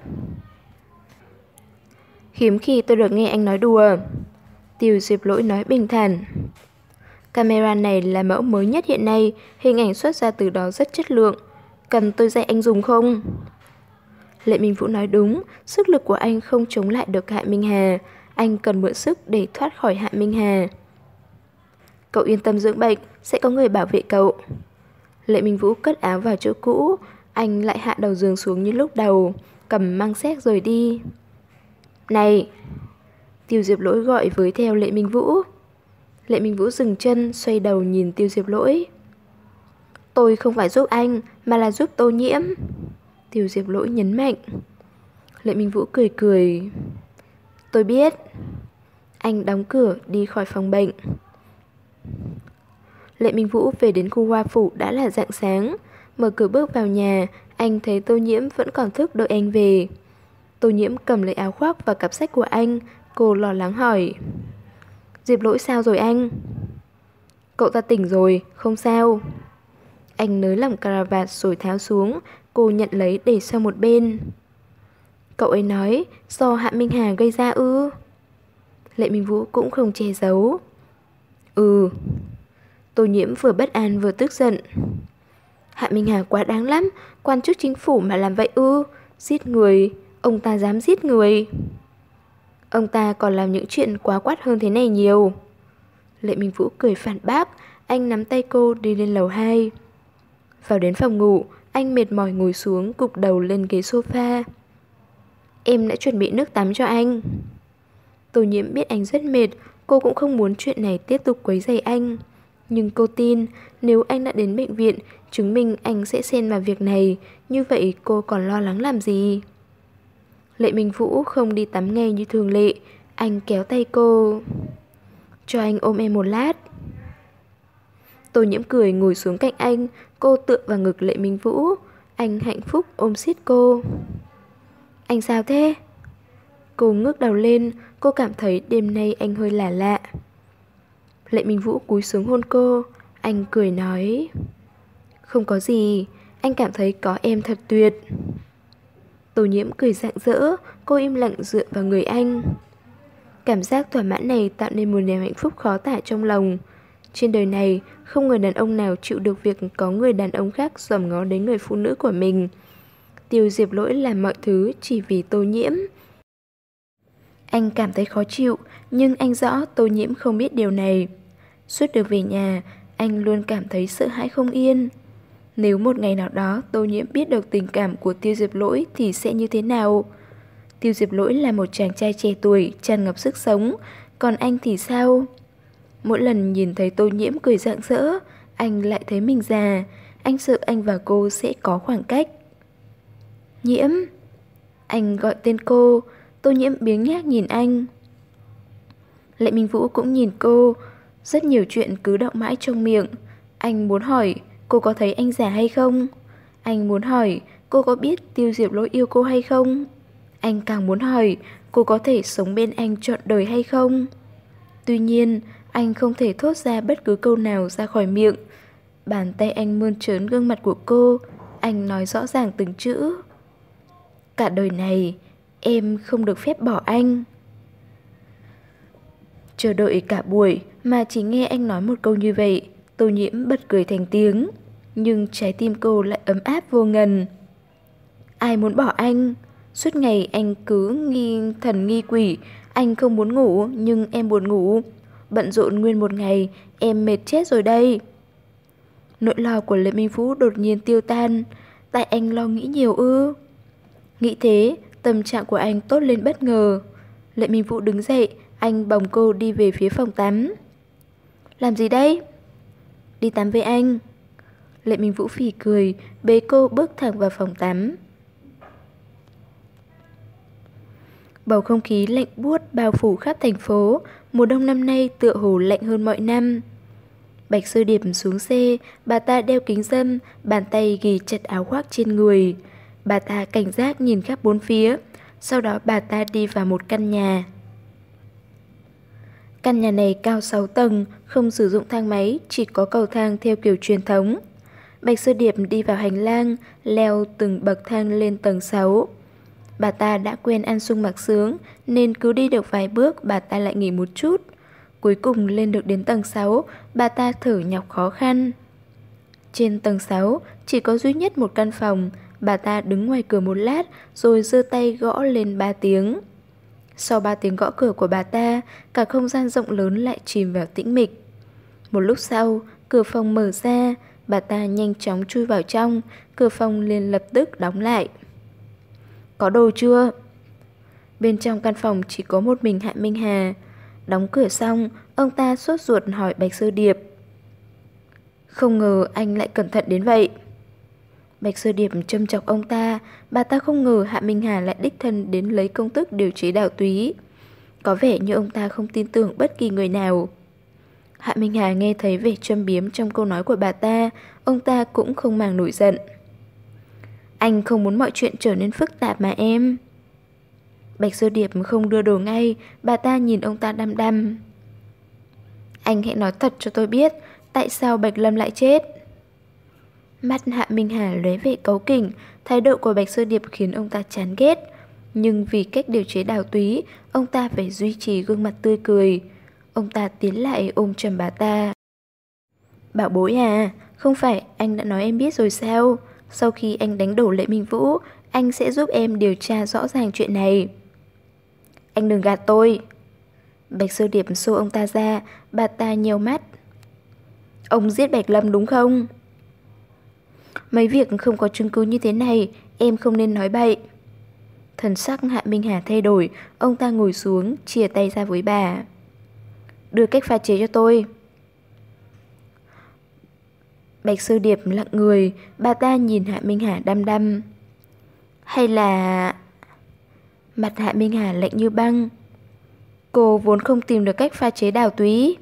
Hiếm khi tôi được nghe anh nói đùa. Tiêu Diệp Lỗi nói bình thản. Camera này là mẫu mới nhất hiện nay. Hình ảnh xuất ra từ đó rất chất lượng. Cần tôi dạy anh dùng không? Lệ Minh Vũ nói đúng. Sức lực của anh không chống lại được Hạ Minh Hà. Anh cần mượn sức để thoát khỏi Hạ Minh Hà. Cậu yên tâm dưỡng bệnh, sẽ có người bảo vệ cậu. Lệ Minh Vũ cất áo vào chỗ cũ. Anh lại hạ đầu giường xuống như lúc đầu, cầm măng séc rồi đi. Này! Tiêu Diệp Lỗi gọi với theo Lệ Minh Vũ. Lệ Minh Vũ dừng chân, xoay đầu nhìn Tiêu Diệp Lỗi. Tôi không phải giúp anh, mà là giúp Tô Nhiễm. Tiêu Diệp Lỗi nhấn mạnh. Lệ Minh Vũ cười cười. Tôi biết. Anh đóng cửa đi khỏi phòng bệnh. Lệ Minh Vũ về đến khu Hoa Phủ đã là rạng sáng. Mở cửa bước vào nhà, anh thấy Tô Nhiễm vẫn còn thức đợi anh về. Tô Nhiễm cầm lấy áo khoác và cặp sách của anh. Cô lo lắng hỏi. Diệp Lỗi sao rồi anh? Cậu ta tỉnh rồi, không sao. Anh nới lỏng caravat rồi tháo xuống. Cô nhận lấy để sang một bên. Cậu ấy nói do Hạ Minh Hà gây ra ư? Lệ Minh Vũ cũng không che giấu. Ừ. Tô Nhiễm vừa bất an vừa tức giận. Hạ Minh Hà quá đáng lắm. Quan chức chính phủ mà làm vậy ư? Giết người. Ông ta dám giết người. Ông ta còn làm những chuyện quá quát hơn thế này nhiều. Lệ Minh Vũ cười phản bác. Anh nắm tay cô đi lên lầu hai. Vào đến phòng ngủ, anh mệt mỏi ngồi xuống, gục đầu lên ghế sofa. Em đã chuẩn bị nước tắm cho anh. Tô Nhiễm biết anh rất mệt. Cô cũng không muốn chuyện này tiếp tục quấy rầy anh. Nhưng cô tin nếu anh đã đến bệnh viện, chứng minh anh sẽ xen vào việc này. Như vậy cô còn lo lắng làm gì? Lệ Minh Vũ không đi tắm ngay như thường lệ. Anh kéo tay cô. Cho anh ôm em một lát. Tô Nhiễm cười ngồi xuống cạnh anh. Cô tựa vào ngực Lệ Minh Vũ. Anh hạnh phúc ôm siết cô. Anh sao thế? Cô ngước đầu lên. Cô cảm thấy đêm nay anh hơi lạ lạ. Lệ Minh Vũ cúi xuống hôn cô. Anh cười nói. Không có gì. Anh cảm thấy có em thật tuyệt. Tô Nhiễm cười rạng rỡ. Cô im lặng dựa vào người anh. Cảm giác thỏa mãn này tạo nên một niềm hạnh phúc khó tả trong lòng. Trên đời này không người đàn ông nào chịu được việc có người đàn ông khác dòm ngó đến người phụ nữ của mình. Tiêu Diệp Lỗi làm mọi thứ chỉ vì Tô Nhiễm. Anh cảm thấy khó chịu, nhưng anh rõ Tô Nhiễm không biết điều này. Suốt đường về nhà, anh luôn cảm thấy sợ hãi không yên. Nếu một ngày nào đó Tô Nhiễm biết được tình cảm của Tiêu Diệp Lỗi thì sẽ như thế nào? Tiêu Diệp Lỗi là một chàng trai trẻ tuổi, tràn ngập sức sống, còn anh thì sao? Mỗi lần nhìn thấy Tô Nhiễm cười rạng rỡ, anh lại thấy mình già. Anh sợ anh và cô sẽ có khoảng cách. Nhiễm. Anh gọi tên cô. Tô Nhiễm biếng nhác nhìn anh. Lệ Minh Vũ cũng nhìn cô. Rất nhiều chuyện cứ đọng mãi trong miệng. Anh muốn hỏi cô có thấy anh già hay không? Anh muốn hỏi cô có biết Tiêu Diệp Lỗi yêu cô hay không? Anh càng muốn hỏi cô có thể sống bên anh trọn đời hay không? Tuy nhiên, anh không thể thốt ra bất cứ câu nào ra khỏi miệng. Bàn tay anh mơn trớn gương mặt của cô. Anh nói rõ ràng từng chữ. Cả đời này, em không được phép bỏ anh. Chờ đợi cả buổi mà chỉ nghe anh nói một câu như vậy, Tô Nhiễm bật cười thành tiếng. Nhưng trái tim cô lại ấm áp vô ngần. Ai muốn bỏ anh? Suốt ngày anh cứ nghi thần nghi quỷ. Anh không muốn ngủ nhưng em buồn ngủ. Bận rộn nguyên một ngày, em mệt chết rồi đây. Nỗi lo của Lệ Minh Vũ đột nhiên tiêu tan. Tại anh lo nghĩ nhiều ư? Nghĩ thế, tâm trạng của anh tốt lên bất ngờ. Lệ Minh Vũ đứng dậy, anh bồng cô đi về phía phòng tắm. Làm gì đây? Đi tắm với anh. Lệ Minh Vũ phì cười, bế cô bước thẳng vào phòng tắm. Bầu không khí lạnh buốt bao phủ khắp thành phố. Mùa đông năm nay tựa hồ lạnh hơn mọi năm. Bạch Sơ Điệp xuống xe, bà ta đeo kính râm, bàn tay ghì chặt áo khoác trên người. Bà ta cảnh giác nhìn khắp bốn phía. Sau đó bà ta đi vào một căn nhà. Căn nhà này cao sáu tầng, không sử dụng thang máy, chỉ có cầu thang theo kiểu truyền thống. Bạch Sơ Điệp đi vào hành lang, leo từng bậc thang lên tầng sáu. Bà ta đã quen ăn sung mặc sướng, nên cứ đi được vài bước bà ta lại nghỉ một chút. Cuối cùng lên được đến tầng sáu, bà ta thở nhọc khó khăn. Trên tầng sáu chỉ có duy nhất một căn phòng. Bà ta đứng ngoài cửa một lát rồi giơ tay gõ lên ba tiếng. Sau ba tiếng gõ cửa của bà ta, cả không gian rộng lớn lại chìm vào tĩnh mịch. Một lúc sau, cửa phòng mở ra, bà ta nhanh chóng chui vào trong, cửa phòng liền lập tức đóng lại. Có đồ chưa? Bên trong căn phòng chỉ có một mình Hạ Minh Hà. Đóng cửa xong, ông ta sốt ruột hỏi Bạch Sơ Điệp. Không ngờ anh lại cẩn thận đến vậy. Bạch Sơ Điệp châm chọc ông ta. Bà ta không ngờ Hạ Minh Hà lại đích thân đến lấy công thức điều chế đào túy. Có vẻ như ông ta không tin tưởng bất kỳ người nào. Hạ Minh Hà nghe thấy vẻ châm biếm trong câu nói của bà ta. Ông ta cũng không màng nổi giận. Anh không muốn mọi chuyện trở nên phức tạp mà em. Bạch Sơ Điệp không đưa đồ ngay. Bà ta nhìn ông ta đăm đăm. Anh hãy nói thật cho tôi biết, tại sao Bạch Lâm lại chết? Mắt Hạ Minh Hà lóe vẻ cáu kỉnh. Thái độ của Bạch Sơ Điệp khiến ông ta chán ghét. Nhưng vì cách điều chế đào túy, ông ta phải duy trì gương mặt tươi cười. Ông ta tiến lại ôm chầm bà ta. Bảo bối à, không phải anh đã nói em biết rồi sao? Sau khi anh đánh đổ Lệ Minh Vũ, anh sẽ giúp em điều tra rõ ràng chuyện này. Anh đừng gạt tôi. Bạch Sơ Điệp xô ông ta ra. Bà ta nheo mắt. Ông giết Bạch Lâm đúng không? Mấy việc không có chứng cứ như thế này, em không nên nói bậy. Thần sắc Hạ Minh Hà thay đổi. Ông ta ngồi xuống, chìa tay ra với bà. Đưa cách pha chế cho tôi. Bạch Sơ Điệp lặng người. Bà ta nhìn Hạ Minh Hà đăm đăm. Hay là... Mặt Hạ Minh Hà lạnh như băng. Cô vốn không tìm được cách pha chế đào túy.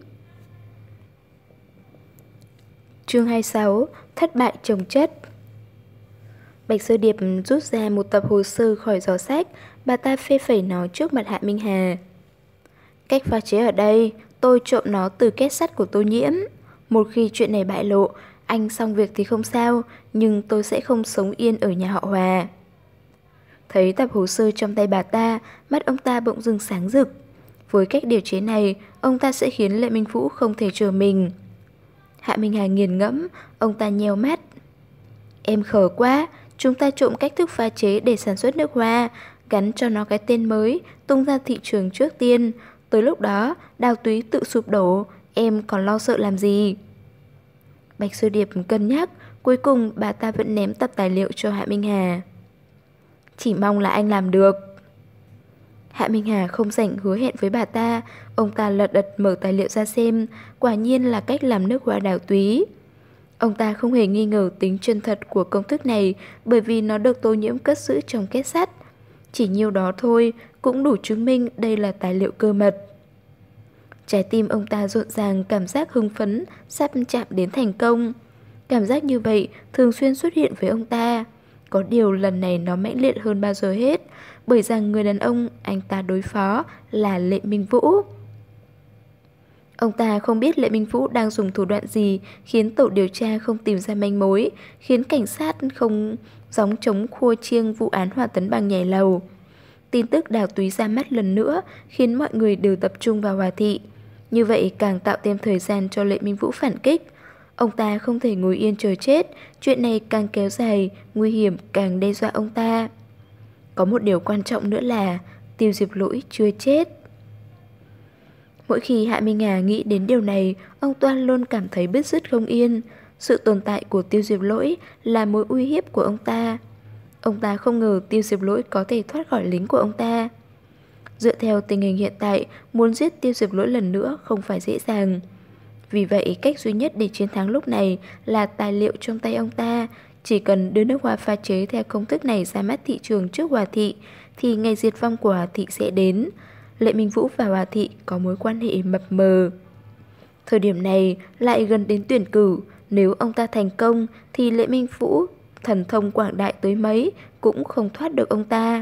Chương hai mươi sáu. Thất bại chồng chất. Bạch Sơ Điệp rút ra một tập hồ sơ khỏi giỏ sách. Bà ta phê phẩy nó trước mặt Hạ Minh Hà. Cách pha chế ở đây, tôi trộm nó từ két sắt của Tô Nhiễm. Một khi chuyện này bại lộ, anh xong việc thì không sao, nhưng tôi sẽ không sống yên ở nhà họ Hòa. Thấy tập hồ sơ trong tay bà ta, mắt ông ta bỗng dưng sáng rực. Với cách điều chế này, ông ta sẽ khiến Lệ Minh Vũ không thể chờ mình. Hạ Minh Hà nghiền ngẫm, ông ta nheo mắt. Em khờ quá, Chúng ta trộm cách thức pha chế để sản xuất nước hoa, gắn cho nó cái tên mới, tung ra thị trường trước tiên. Tới lúc đó, Đào Túy tự sụp đổ, em còn lo sợ làm gì? Bạch Sơ Điệp cân nhắc, cuối cùng bà ta vẫn ném tập tài liệu cho Hạ Minh Hà. Chỉ mong là anh làm được. Hạ Minh Hà không rảnh hứa hẹn với bà ta, ông ta lật đật mở tài liệu ra xem, quả nhiên là cách làm nước hoa Đào Túy. Ông ta không hề nghi ngờ tính chân thật của công thức này bởi vì nó được Tô Nhiễm cất giữ trong két sắt. Chỉ nhiêu đó thôi cũng đủ chứng minh đây là tài liệu cơ mật. Trái tim ông ta rộn ràng cảm giác hưng phấn, sắp chạm đến thành công. Cảm giác như vậy thường xuyên xuất hiện với ông ta. Có điều lần này nó mãnh liệt hơn bao giờ hết, bởi rằng người đàn ông anh ta đối phó là Lệ Minh Vũ. Ông ta không biết Lệ Minh Vũ đang dùng thủ đoạn gì khiến tổ điều tra không tìm ra manh mối, khiến cảnh sát không gióng chống khua chiêng vụ án Hòa Tấn Bằng nhảy lầu. Tin tức Đào Túy ra mắt lần nữa khiến mọi người đều tập trung vào Hòa Thị. Như vậy càng tạo thêm thời gian cho Lệ Minh Vũ phản kích. Ông ta không thể ngồi yên chờ chết, chuyện này càng kéo dài, nguy hiểm càng đe dọa ông ta. Có một điều quan trọng nữa là Tiêu Diệp Lỗi chưa chết. Mỗi khi Hạ Minh Hà nghĩ đến điều này, ông Toan luôn cảm thấy bứt rứt không yên. Sự tồn tại của Tiêu Diệp Lỗi là mối uy hiếp của ông ta. Ông ta không ngờ Tiêu Diệp Lỗi có thể thoát khỏi lính của ông ta. Dựa theo tình hình hiện tại, muốn giết Tiêu Diệp Lỗi lần nữa không phải dễ dàng. Vì vậy, cách duy nhất để chiến thắng lúc này là tài liệu trong tay ông ta. Chỉ cần đưa nước hoa pha chế theo công thức này ra mắt thị trường trước Hòa Thị, thì ngày diệt vong của Hòa Thị sẽ đến. Lệ Minh Vũ và Hòa Thị có mối quan hệ mập mờ. Thời điểm này lại gần đến tuyển cử, nếu ông ta thành công thì Lệ Minh Vũ thần thông quảng đại tới mấy cũng không thoát được ông ta.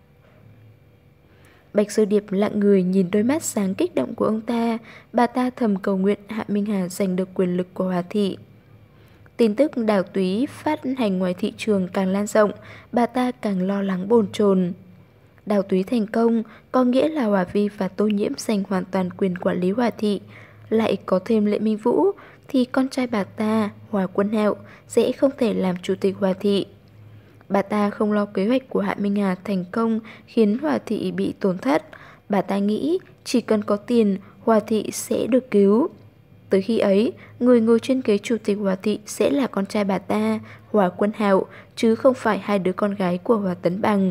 Bạch Sơ Điệp lặng người nhìn đôi mắt sáng kích động của ông ta, bà ta thầm cầu nguyện Hạ Minh Hà giành được quyền lực của Hòa Thị. Tin tức Đào Túy phát hành ngoài thị trường càng lan rộng, bà ta càng lo lắng bồn chồn. Đào Túy thành công có nghĩa là Hòa Vi và Tô Nhiễm giành hoàn toàn quyền quản lý Hòa Thị. Lại có thêm Lệ Minh Vũ thì con trai bà ta, Hòa Quân Hạo, sẽ không thể làm chủ tịch Hòa Thị. Bà ta không lo kế hoạch của Hạ Minh Hà thành công khiến Hòa Thị bị tổn thất. Bà ta nghĩ chỉ cần có tiền, Hòa Thị sẽ được cứu. Tới khi ấy, người ngồi trên ghế chủ tịch Hòa Thị sẽ là con trai bà ta, Hòa Quân Hạo, chứ không phải hai đứa con gái của Hòa Tấn Bằng.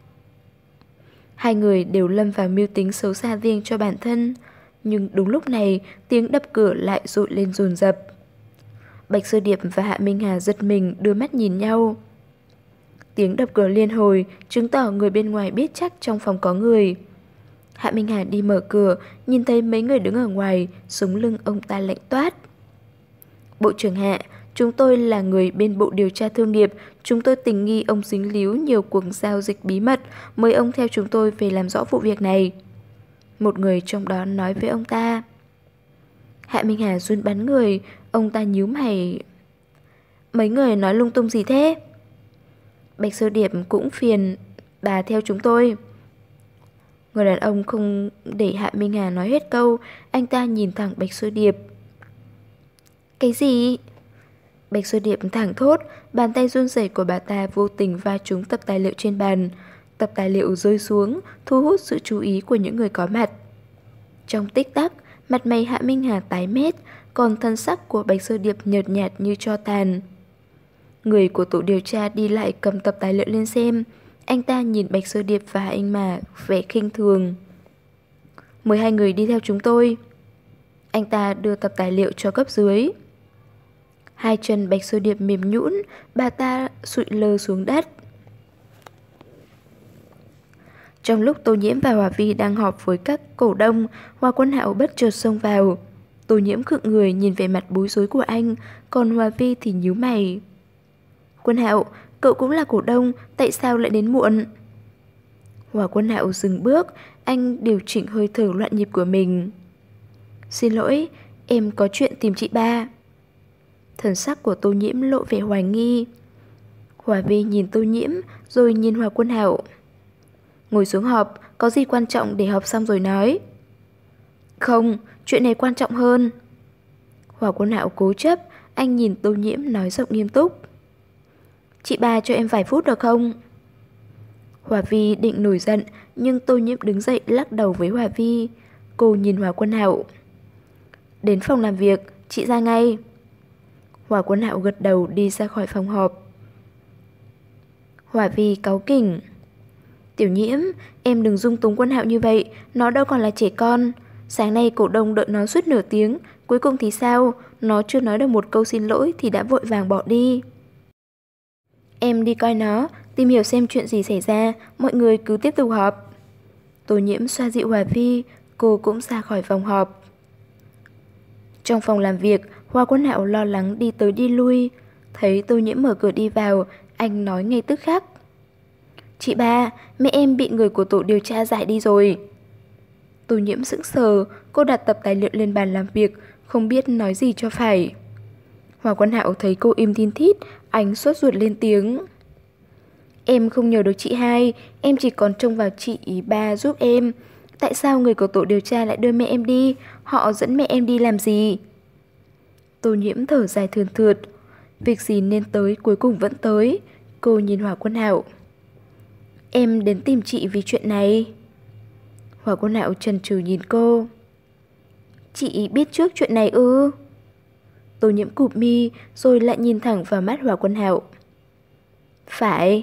Hai người đều lâm vào mưu tính xấu xa riêng cho bản thân. Nhưng đúng lúc này, tiếng đập cửa lại dội lên dồn dập. Bạch Sơ Điệp và Hạ Minh Hà giật mình đưa mắt nhìn nhau. Tiếng đập cửa liên hồi, chứng tỏ người bên ngoài biết chắc trong phòng có người. Hạ Minh Hà đi mở cửa, nhìn thấy mấy người đứng ở ngoài, sống lưng ông ta lạnh toát. Bộ trưởng Hạ, chúng tôi là người bên Bộ Điều tra Thương nghiệp, chúng tôi tình nghi ông dính líu nhiều cuộc giao dịch bí mật, mời ông theo chúng tôi về làm rõ vụ việc này. Một người trong đó nói với ông ta. Hạ Minh Hà run bắn người, ông ta nhíu mày. Mấy người nói lung tung gì thế? Bạch Sơ Điệp cũng phiền, bà theo chúng tôi. Người đàn ông không để Hạ Minh Hà nói hết câu, anh ta nhìn thẳng Bạch Sơ Điệp. Cái gì? Bạch Sơ Điệp thẳng thốt, bàn tay run rẩy của bà ta vô tình va trúng tập tài liệu trên bàn. Tập tài liệu rơi xuống, thu hút sự chú ý của những người có mặt. Trong tích tắc, mặt mày Hạ Minh Hà tái mét, còn thân sắc của Bạch Sơ Điệp nhợt nhạt như tro tàn. Người của tổ điều tra đi lại cầm tập tài liệu lên xem. Anh ta nhìn Bạch Sơ Điệp và Hạ Anh Mà vẻ khinh thường. Mời hai người đi theo chúng tôi. Anh ta đưa tập tài liệu cho cấp dưới. Hai chân Bạch Sơ Điệp mềm nhũn, bà ta sụi lơ xuống đất. Trong lúc Tô Nhiễm và Hòa Vi đang họp với các cổ đông, Hòa Quân Hạo bất chợt xông vào. Tô Nhiễm khựng người nhìn về mặt bối rối của anh, còn Hòa Vi thì nhíu mày. Quân Hạo, cậu cũng là cổ đông, tại sao lại đến muộn? Hòa Quân Hạo dừng bước, anh điều chỉnh hơi thở loạn nhịp của mình. Xin lỗi, em có chuyện tìm chị ba. Thần sắc của Tô Nhiễm lộ vẻ hoài nghi. Hòa Vi nhìn Tô Nhiễm rồi nhìn Hòa Quân Hạo. Ngồi xuống họp, có gì quan trọng để họp xong rồi nói. Không, chuyện này quan trọng hơn. Hòa Quân Hạo cố chấp, anh nhìn Tô Nhiễm nói giọng nghiêm túc. Chị ba cho em vài phút được không? Hòa Vi định nổi giận, nhưng Tô Nhiễm đứng dậy lắc đầu với Hòa Vi. Cô nhìn Hòa Quân Hạo. Đến phòng làm việc, chị ra ngay. Hòa Quân Hạo gật đầu đi ra khỏi phòng họp. Hòa Vi cáu kỉnh. Tiểu Nhiễm, em đừng dung túng Quân Hạo như vậy, nó đâu còn là trẻ con. Sáng nay cổ đông đợi nó suốt nửa tiếng, cuối cùng thì sao? Nó chưa nói được một câu xin lỗi thì đã vội vàng bỏ đi. Em đi coi nó, tìm hiểu xem chuyện gì xảy ra, mọi người cứ tiếp tục họp. Tô Nhiễm xoa dịu Hòa Vi, cô cũng ra khỏi phòng họp. Trong phòng làm việc, Hoa Quân Hạo lo lắng đi tới đi lui. Thấy Tô Nhiễm mở cửa đi vào, anh nói ngay tức khắc. Chị ba, mẹ em bị người của tổ điều tra giải đi rồi. Tô Nhiễm sững sờ, cô đặt tập tài liệu lên bàn làm việc, không biết nói gì cho phải. Hoa Quân Hạo thấy cô im tin thít, anh sốt ruột lên tiếng. Em không nhờ được chị hai, em chỉ còn trông vào chị ý ba giúp em. Tại sao người của tổ điều tra lại đưa mẹ em đi? Họ dẫn mẹ em đi làm gì? Tô Nhiễm thở dài thườn thượt. Việc gì nên tới cuối cùng vẫn tới. Cô nhìn Hỏa Quân Hạo. Em đến tìm chị vì chuyện này. Hỏa Quân Hạo chần chừ nhìn cô. Chị biết trước chuyện này ư? Tô Nhiễm cụp mi rồi lại nhìn thẳng vào mắt Hỏa Quân Hạo. Phải.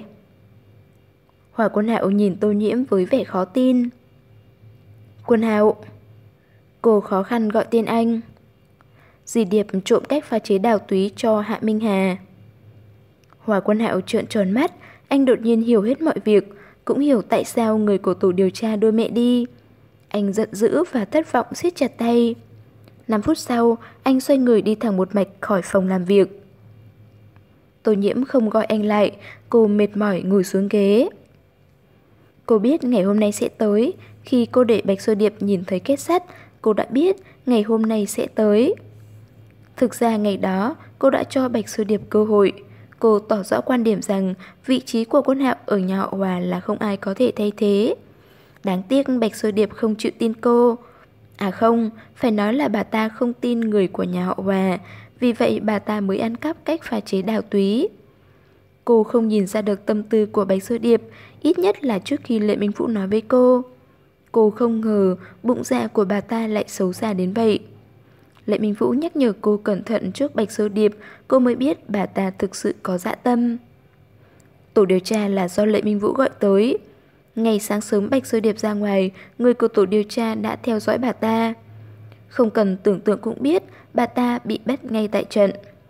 Hỏa Quân Hạo nhìn Tô Nhiễm với vẻ khó tin. Quân Hạo. Cô khó khăn gọi tên anh. Dì Điệp trộm cách pha chế đào túy cho Hạ Minh Hà. Hỏa Quân Hạo trợn tròn mắt, anh đột nhiên hiểu hết mọi việc, cũng hiểu tại sao người của tổ điều tra đưa mẹ đi. Anh giận dữ và thất vọng siết chặt tay. Năm phút sau, anh xoay người đi thẳng một mạch khỏi phòng làm việc. Tô Nhiễm không gọi anh lại, cô mệt mỏi ngồi xuống ghế. Cô biết ngày hôm nay sẽ tới. Khi cô để Bạch Sơ Điệp nhìn thấy kết sắt, cô đã biết ngày hôm nay sẽ tới. Thực ra ngày đó, cô đã cho Bạch Sơ Điệp cơ hội. Cô tỏ rõ quan điểm rằng vị trí của Quân Hạo ở nhà họ Hòa là không ai có thể thay thế. Đáng tiếc Bạch Sơ Điệp không chịu tin cô. À không, phải nói là bà ta không tin người của nhà họ Hòa, vì vậy bà ta mới ăn cắp cách pha chế đào túy. Cô không nhìn ra được tâm tư của Bạch Sơ Điệp, ít nhất là trước khi Lệ Minh Vũ nói với cô. Cô không ngờ bụng dạ của bà ta lại xấu xa đến vậy. Lệ Minh Vũ nhắc nhở cô cẩn thận trước Bạch Sơ Điệp, cô mới biết bà ta thực sự có dạ tâm. Tổ điều tra là do Lệ Minh Vũ gọi tới. Ngày sáng sớm Bạch Sơ Điệp ra ngoài, người của tổ điều tra đã theo dõi bà ta. Không cần tưởng tượng cũng biết, bà ta bị bắt ngay tại trận.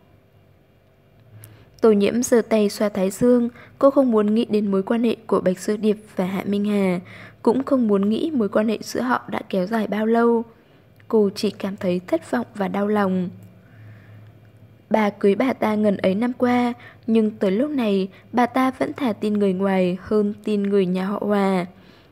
Tô Nhiễm giơ tay xoa thái dương, cô không muốn nghĩ đến mối quan hệ của Bạch Sơ Điệp và Hạ Minh Hà, cũng không muốn nghĩ mối quan hệ giữa họ đã kéo dài bao lâu. Cô chỉ cảm thấy thất vọng và đau lòng. Bà cưới bà ta ngần ấy năm qua, nhưng tới lúc này bà ta vẫn thà tin người ngoài hơn tin người nhà họ Hòa.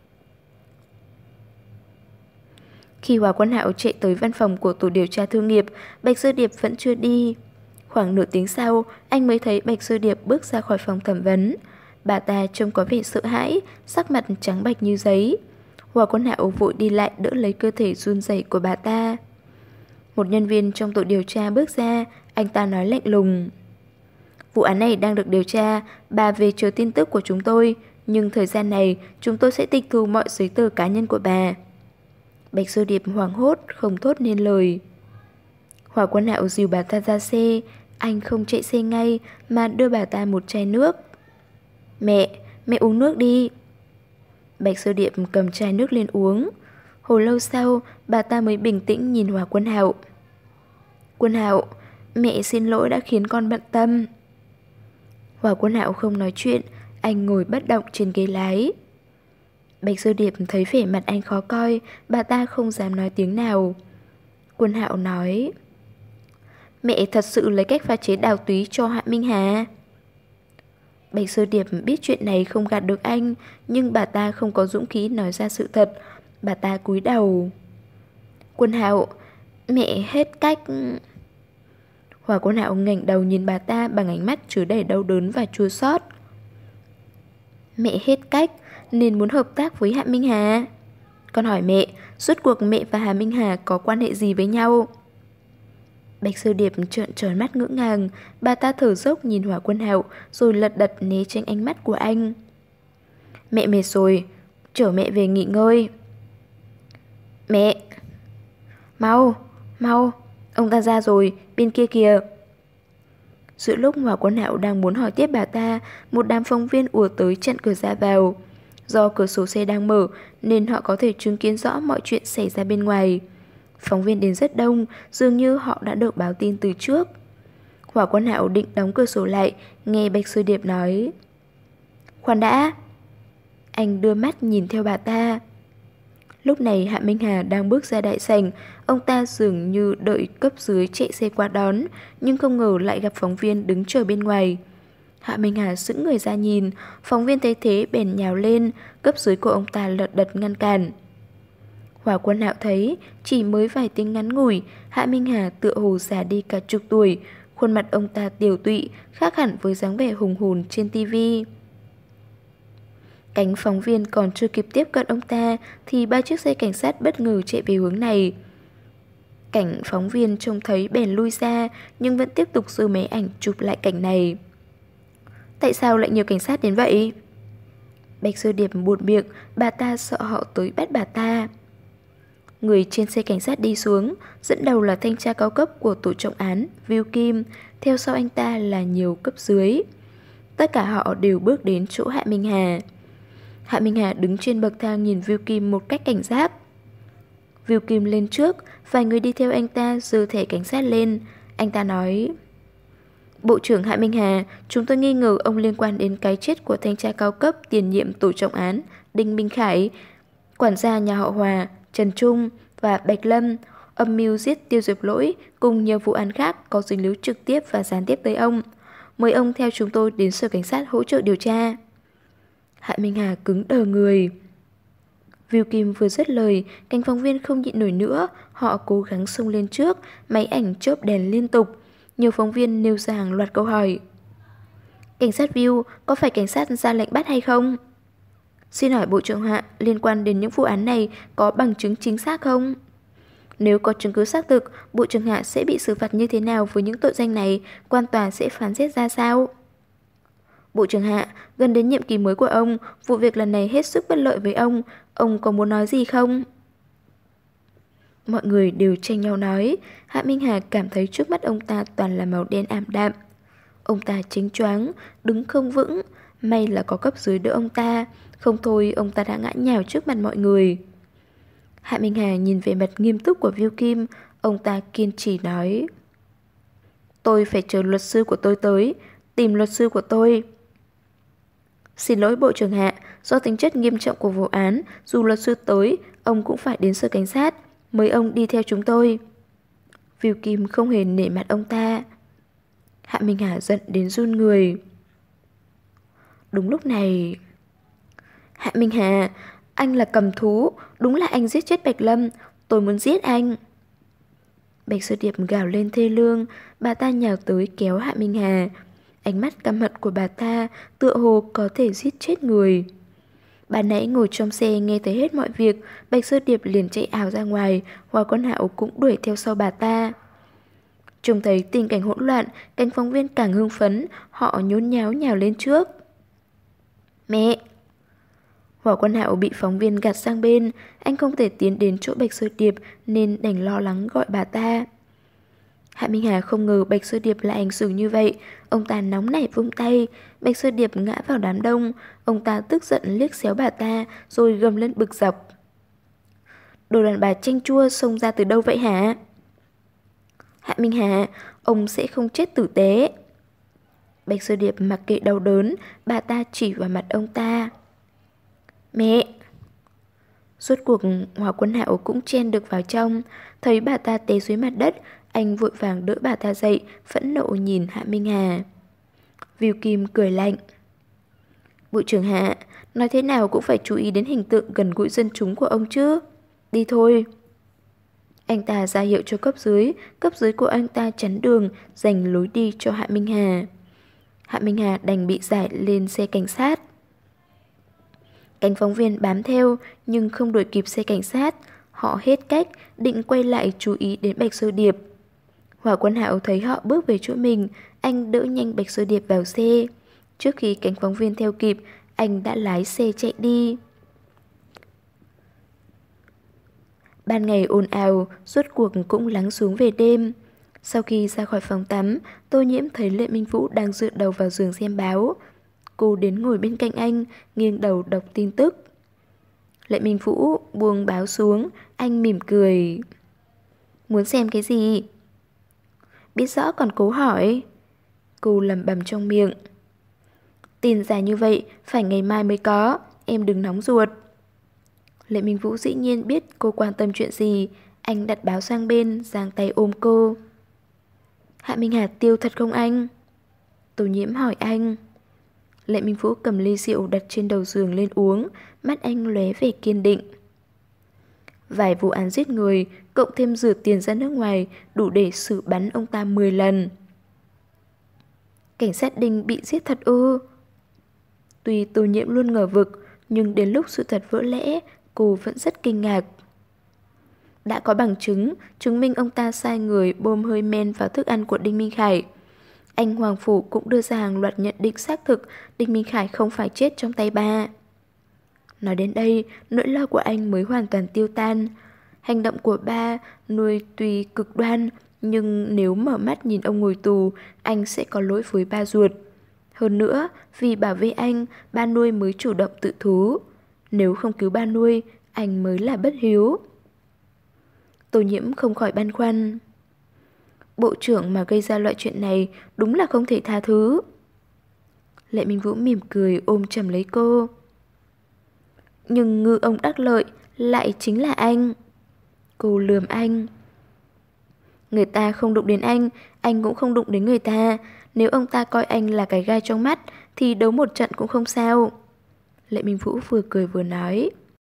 Khi Hòa Quân Hạo chạy tới văn phòng của tổ điều tra thương nghiệp, Bạch Sơ Điệp vẫn chưa đi. Khoảng nửa tiếng sau, anh mới thấy Bạch Sơ Điệp bước ra khỏi phòng thẩm vấn. Bà ta trông có vẻ sợ hãi, sắc mặt trắng bệch như giấy. Hòa Quân Hạo vội đi lại đỡ lấy cơ thể run rẩy của bà ta. Một nhân viên trong tổ điều tra bước ra, anh ta nói lạnh lùng. Vụ án này đang được điều tra, bà về chờ tin tức của chúng tôi, nhưng thời gian này chúng tôi sẽ tịch thu mọi giấy tờ cá nhân của bà. Bạch Sơ Điệp hoảng hốt, không thốt nên lời. Hòa Quân Hạo dìu bà ta ra xe, anh không chạy xe ngay mà đưa bà ta một chai nước. Mẹ, mẹ uống nước đi. Bạch Sơ Điệp cầm chai nước lên uống. Hồi lâu sau, bà ta mới bình tĩnh nhìn Hòa Quân Hạo. Quân Hạo, mẹ xin lỗi đã khiến con bận tâm. Hòa Quân Hạo không nói chuyện, anh ngồi bất động trên ghế lái. Bạch Sơ Điệp thấy vẻ mặt anh khó coi, bà ta không dám nói tiếng nào. Quân Hạo nói, mẹ thật sự lấy cách pha chế đào túy cho Hạ Minh Hà. Bạch Sơ Điệp biết chuyện này không gạt được anh, nhưng bà ta không có dũng khí nói ra sự thật. Bà ta cúi đầu. Quân Hạo, mẹ hết cách. Hòa Quân Hạo ngẩng đầu nhìn bà ta bằng ánh mắt chứa đầy đau đớn và chua xót. Mẹ hết cách nên muốn hợp tác với Hạ Minh Hà. Con hỏi mẹ, rốt cuộc mẹ và Hà Minh Hà có quan hệ gì với nhau? Bạch Sơ Điệp trợn tròn mắt ngỡ ngàng, bà ta thở dốc nhìn Hỏa Quân Hạo rồi lật đật né tránh ánh mắt của anh. Mẹ mệt rồi, chở mẹ về nghỉ ngơi. Mẹ! Mau, mau, ông ta ra rồi, bên kia kìa. Giữa lúc Hỏa Quân Hạo đang muốn hỏi tiếp bà ta, một đám phóng viên ùa tới chặn cửa ra vào. Do cửa sổ xe đang mở nên họ có thể chứng kiến rõ mọi chuyện xảy ra bên ngoài. Phóng viên đến rất đông, dường như họ đã được báo tin từ trước. Hỏa Quân Hạo định đóng cửa sổ lại, nghe Bạch Sơ Điệp nói. Khoan đã! Anh đưa mắt nhìn theo bà ta. Lúc này Hạ Minh Hà đang bước ra đại sảnh, ông ta dường như đợi cấp dưới chạy xe qua đón, nhưng không ngờ lại gặp phóng viên đứng chờ bên ngoài. Hạ Minh Hà sững người ra nhìn, phóng viên thấy thế bèn nhào lên, cấp dưới của ông ta lật đật ngăn cản. Hỏa Quân Hạo thấy, chỉ mới vài tiếng ngắn ngủi, Hạ Minh Hà tựa hồ già đi cả chục tuổi, khuôn mặt ông ta tiều tụy, khác hẳn với dáng vẻ hùng hồn trên tivi. Cánh phóng viên còn chưa kịp tiếp cận ông ta thì ba chiếc xe cảnh sát bất ngờ chạy về hướng này. Cảnh phóng viên trông thấy bèn lui ra nhưng vẫn tiếp tục giơ máy ảnh chụp lại cảnh này. Tại sao lại nhiều cảnh sát đến vậy? Bạch Sơ Điệp buột miệng, bà ta sợ họ tới bắt bà ta. Người trên xe cảnh sát đi xuống, dẫn đầu là thanh tra cao cấp của tổ trọng án, Viu Kim, theo sau anh ta là nhiều cấp dưới. Tất cả họ đều bước đến chỗ Hạ Minh Hà. Hạ Minh Hà đứng trên bậc thang nhìn Viu Kim một cách cảnh giác. Viu Kim lên trước, vài người đi theo anh ta giơ thẻ cảnh sát lên. Anh ta nói: Bộ trưởng Hạ Minh Hà, chúng tôi nghi ngờ ông liên quan đến cái chết của thanh tra cao cấp tiền nhiệm tổ trọng án Đinh Minh Khải, quản gia nhà họ Hòa, Trần Trung và Bạch Lâm, âm mưu giết Tiêu Diệp Lỗi cùng nhiều vụ án khác có dính líu trực tiếp và gián tiếp tới ông. Mời ông theo chúng tôi đến sở cảnh sát hỗ trợ điều tra. Hạ Minh Hà cứng đờ người. Viu Kim vừa dứt lời, cánh phóng viên không nhịn nổi nữa, họ cố gắng xông lên trước, máy ảnh chớp đèn liên tục. Nhiều phóng viên nêu ra hàng loạt câu hỏi. Cảnh sát Viu, có phải cảnh sát ra lệnh bắt hay không? Xin hỏi Bộ trưởng Hạ, liên quan đến những vụ án này có bằng chứng chính xác không? Nếu có chứng cứ xác thực, Bộ trưởng Hạ sẽ bị xử phạt như thế nào với những tội danh này? Quan tòa sẽ phán xét ra sao? Bộ trưởng Hạ, gần đến nhiệm kỳ mới của ông, vụ việc lần này hết sức bất lợi với ông. Ông có muốn nói gì không? Mọi người đều tranh nhau nói. Hạ Minh Hà cảm thấy trước mắt ông ta toàn là màu đen ảm đạm. Ông ta chính choáng, đứng không vững. May là có cấp dưới đỡ ông ta, không thôi ông ta đã ngã nhào trước mặt mọi người. Hạ Minh Hà nhìn về mặt nghiêm túc của Viu Kim. Ông ta kiên trì nói: Tôi phải chờ luật sư của tôi tới. Tìm luật sư của tôi. Xin lỗi Bộ trưởng Hạ, do tính chất nghiêm trọng của vụ án, dù luật sư tới, ông cũng phải đến sở cảnh sát. Mời ông đi theo chúng tôi. Viu Kim không hề nể mặt ông ta. Hạ Minh Hà giận đến run người. Đúng lúc này, Hạ Minh Hà, anh là cầm thú, đúng là anh giết chết Bạch Lâm, tôi muốn giết anh. Bạch Sơ Điệp gào lên thê lương, bà ta nhào tới kéo Hạ Minh Hà. Ánh mắt căm hận của bà ta tựa hồ có thể giết chết người. Bà nãy ngồi trong xe nghe thấy hết mọi việc, Bạch Sơ Điệp liền chạy ảo ra ngoài, Hoa Con Hạo cũng đuổi theo sau bà ta. Trông thấy tình cảnh hỗn loạn, cánh phóng viên càng hưng phấn, họ nhốn nháo nhào lên trước. Mẹ! Hỏa Quân Hạo bị phóng viên gạt sang bên, anh không thể tiến đến chỗ Bạch Sơ Điệp nên đành lo lắng gọi bà ta. Hạ Minh Hà không ngờ Bạch Sơ Điệp lại hành xử như vậy, ông ta nóng nảy vung tay, Bạch Sơ Điệp ngã vào đám đông, ông ta tức giận liếc xéo bà ta rồi gầm lên bực dọc. Đồ đàn bà chanh chua xông ra từ đâu vậy hả? Hạ Minh Hà, ông sẽ không chết tử tế. Bạch Sơ Điệp mặc kệ đau đớn, bà ta chỉ vào mặt ông ta. Mẹ! Rốt cuộc Hỏa Quân Hạo cũng chen được vào trong, thấy bà ta té dưới mặt đất, anh vội vàng đỡ bà ta dậy, phẫn nộ nhìn Hạ Minh Hà. Viu Kim cười lạnh. Bộ trưởng Hạ, nói thế nào cũng phải chú ý đến hình tượng gần gũi dân chúng của ông chứ. Đi thôi. Anh ta ra hiệu cho cấp dưới, cấp dưới của anh ta chắn đường, dành lối đi cho Hạ Minh Hà. Hạ Minh Hà đành bị giải lên xe cảnh sát. Cánh phóng viên bám theo nhưng không đuổi kịp xe cảnh sát. Họ hết cách, định quay lại chú ý đến Bạch Sơ Điệp. Hỏa Quân Hạo thấy họ bước về chỗ mình, anh đỡ nhanh Bạch Sơ Điệp vào xe. Trước khi cánh phóng viên theo kịp, anh đã lái xe chạy đi. Ban ngày ồn ào, rốt cuộc cũng lắng xuống về đêm. Sau khi ra khỏi phòng tắm, Tô Nhiễm thấy Lệ Minh Vũ đang dựa đầu vào giường xem báo. Cô đến ngồi bên cạnh anh, nghiêng đầu đọc tin tức. Lệ Minh Vũ buông báo xuống, anh mỉm cười. Muốn xem cái gì? Biết rõ còn cố hỏi. Cô lẩm bẩm trong miệng. Tin dài như vậy, phải ngày mai mới có, em đừng nóng ruột. Lệ Minh Vũ dĩ nhiên biết cô quan tâm chuyện gì. Anh đặt báo sang bên, giang tay ôm cô. Hạ Minh Hà tiêu thật không anh? Tô Nhiễm hỏi anh. Lệ Minh Vũ cầm ly rượu đặt trên đầu giường lên uống, mắt anh lóe vẻ kiên định. Vài vụ án giết người, cộng thêm rửa tiền ra nước ngoài, đủ để xử bắn ông ta mười lần. Cảnh sát Đinh bị giết thật ư? Tuy Tô Nhiễm luôn ngờ vực, nhưng đến lúc sự thật vỡ lẽ, cô vẫn rất kinh ngạc. Đã có bằng chứng, chứng minh ông ta sai người bơm hơi men vào thức ăn của Đinh Minh Khải. Anh Hoàng Phủ cũng đưa ra hàng loạt nhận định xác thực Đinh Minh Khải không phải chết trong tay ba. Nói đến đây, nỗi lo của anh mới hoàn toàn tiêu tan. Hành động của ba nuôi tuy cực đoan, nhưng nếu mở mắt nhìn ông ngồi tù, anh sẽ có lỗi với ba ruột. Hơn nữa, vì bảo vệ anh, ba nuôi mới chủ động tự thú. Nếu không cứu ba nuôi, anh mới là bất hiếu. Tô Nhiễm không khỏi băn khoăn. Bộ trưởng mà gây ra loại chuyện này đúng là không thể tha thứ. Lệ Minh Vũ mỉm cười ôm chầm lấy cô. Nhưng ngư ông đắc lợi lại chính là anh. Cô lườm anh. Người ta không đụng đến anh, anh cũng không đụng đến người ta. Nếu ông ta coi anh là cái gai trong mắt thì đấu một trận cũng không sao. Lệ Minh Vũ vừa cười vừa nói.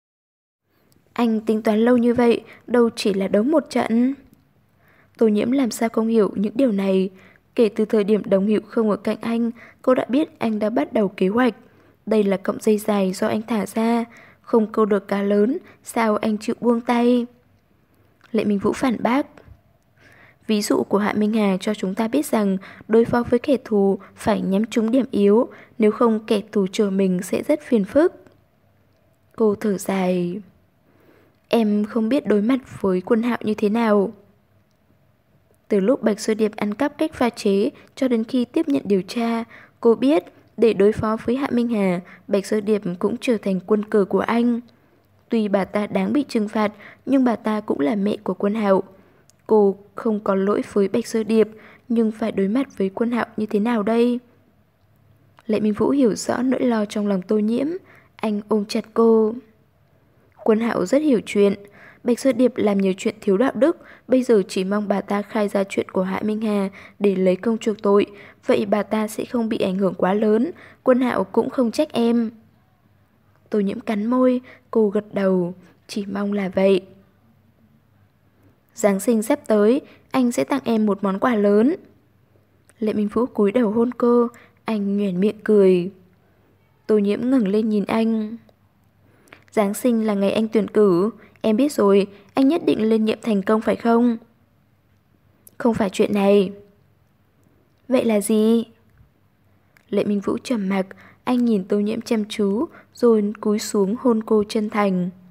Anh tính toán lâu như vậy, đâu chỉ là đấu một trận. Tô Nhiễm làm sao không hiểu những điều này. Kể từ thời điểm đồng hiệu không ở cạnh anh, cô đã biết anh đã bắt đầu kế hoạch. Đây là cọng dây dài do anh thả ra. Không câu được cá lớn, sao anh chịu buông tay? Lệ Minh Vũ phản bác. Ví dụ của Hạ Minh Hà cho chúng ta biết rằng đối phó với kẻ thù phải nhắm trúng điểm yếu, nếu không kẻ thù chờ mình sẽ rất phiền phức. Cô thở dài. Em không biết đối mặt với Quân Hạo như thế nào. Từ lúc Bạch Sơ Điệp ăn cắp cách pha chế cho đến khi tiếp nhận điều tra, cô biết để đối phó với Hạ Minh Hà, Bạch Sơ Điệp cũng trở thành quân cờ của anh. Tuy bà ta đáng bị trừng phạt, nhưng bà ta cũng là mẹ của Quân Hạo. Cô không có lỗi với Bạch Sơ Điệp, nhưng phải đối mặt với Quân Hạo như thế nào đây? Lệ Minh Vũ hiểu rõ nỗi lo trong lòng Tô Nhiễm. Anh ôm chặt cô. Quân Hạo rất hiểu chuyện. Bạch Sơ Điệp làm nhiều chuyện thiếu đạo đức, bây giờ chỉ mong bà ta khai ra chuyện của Hạ Minh Hà để lấy công chuộc tội. Vậy bà ta sẽ không bị ảnh hưởng quá lớn. Quân Hạo cũng không trách em. Tô Nhiễm cắn môi, cô gật đầu. Chỉ mong là vậy. Giáng sinh sắp tới, anh sẽ tặng em một món quà lớn. Lệ Minh Vũ cúi đầu hôn cô. Anh nhoẻn miệng cười. Tô Nhiễm ngẩng lên nhìn anh. Giáng sinh là ngày anh tuyển cử. Em biết rồi, anh nhất định lên nhiệm thành công phải không? Không phải chuyện này. Vậy là gì? Lệ Minh Vũ trầm mặc. Anh nhìn Tô Nhiễm chăm chú, rồi cúi xuống hôn cô chân thành.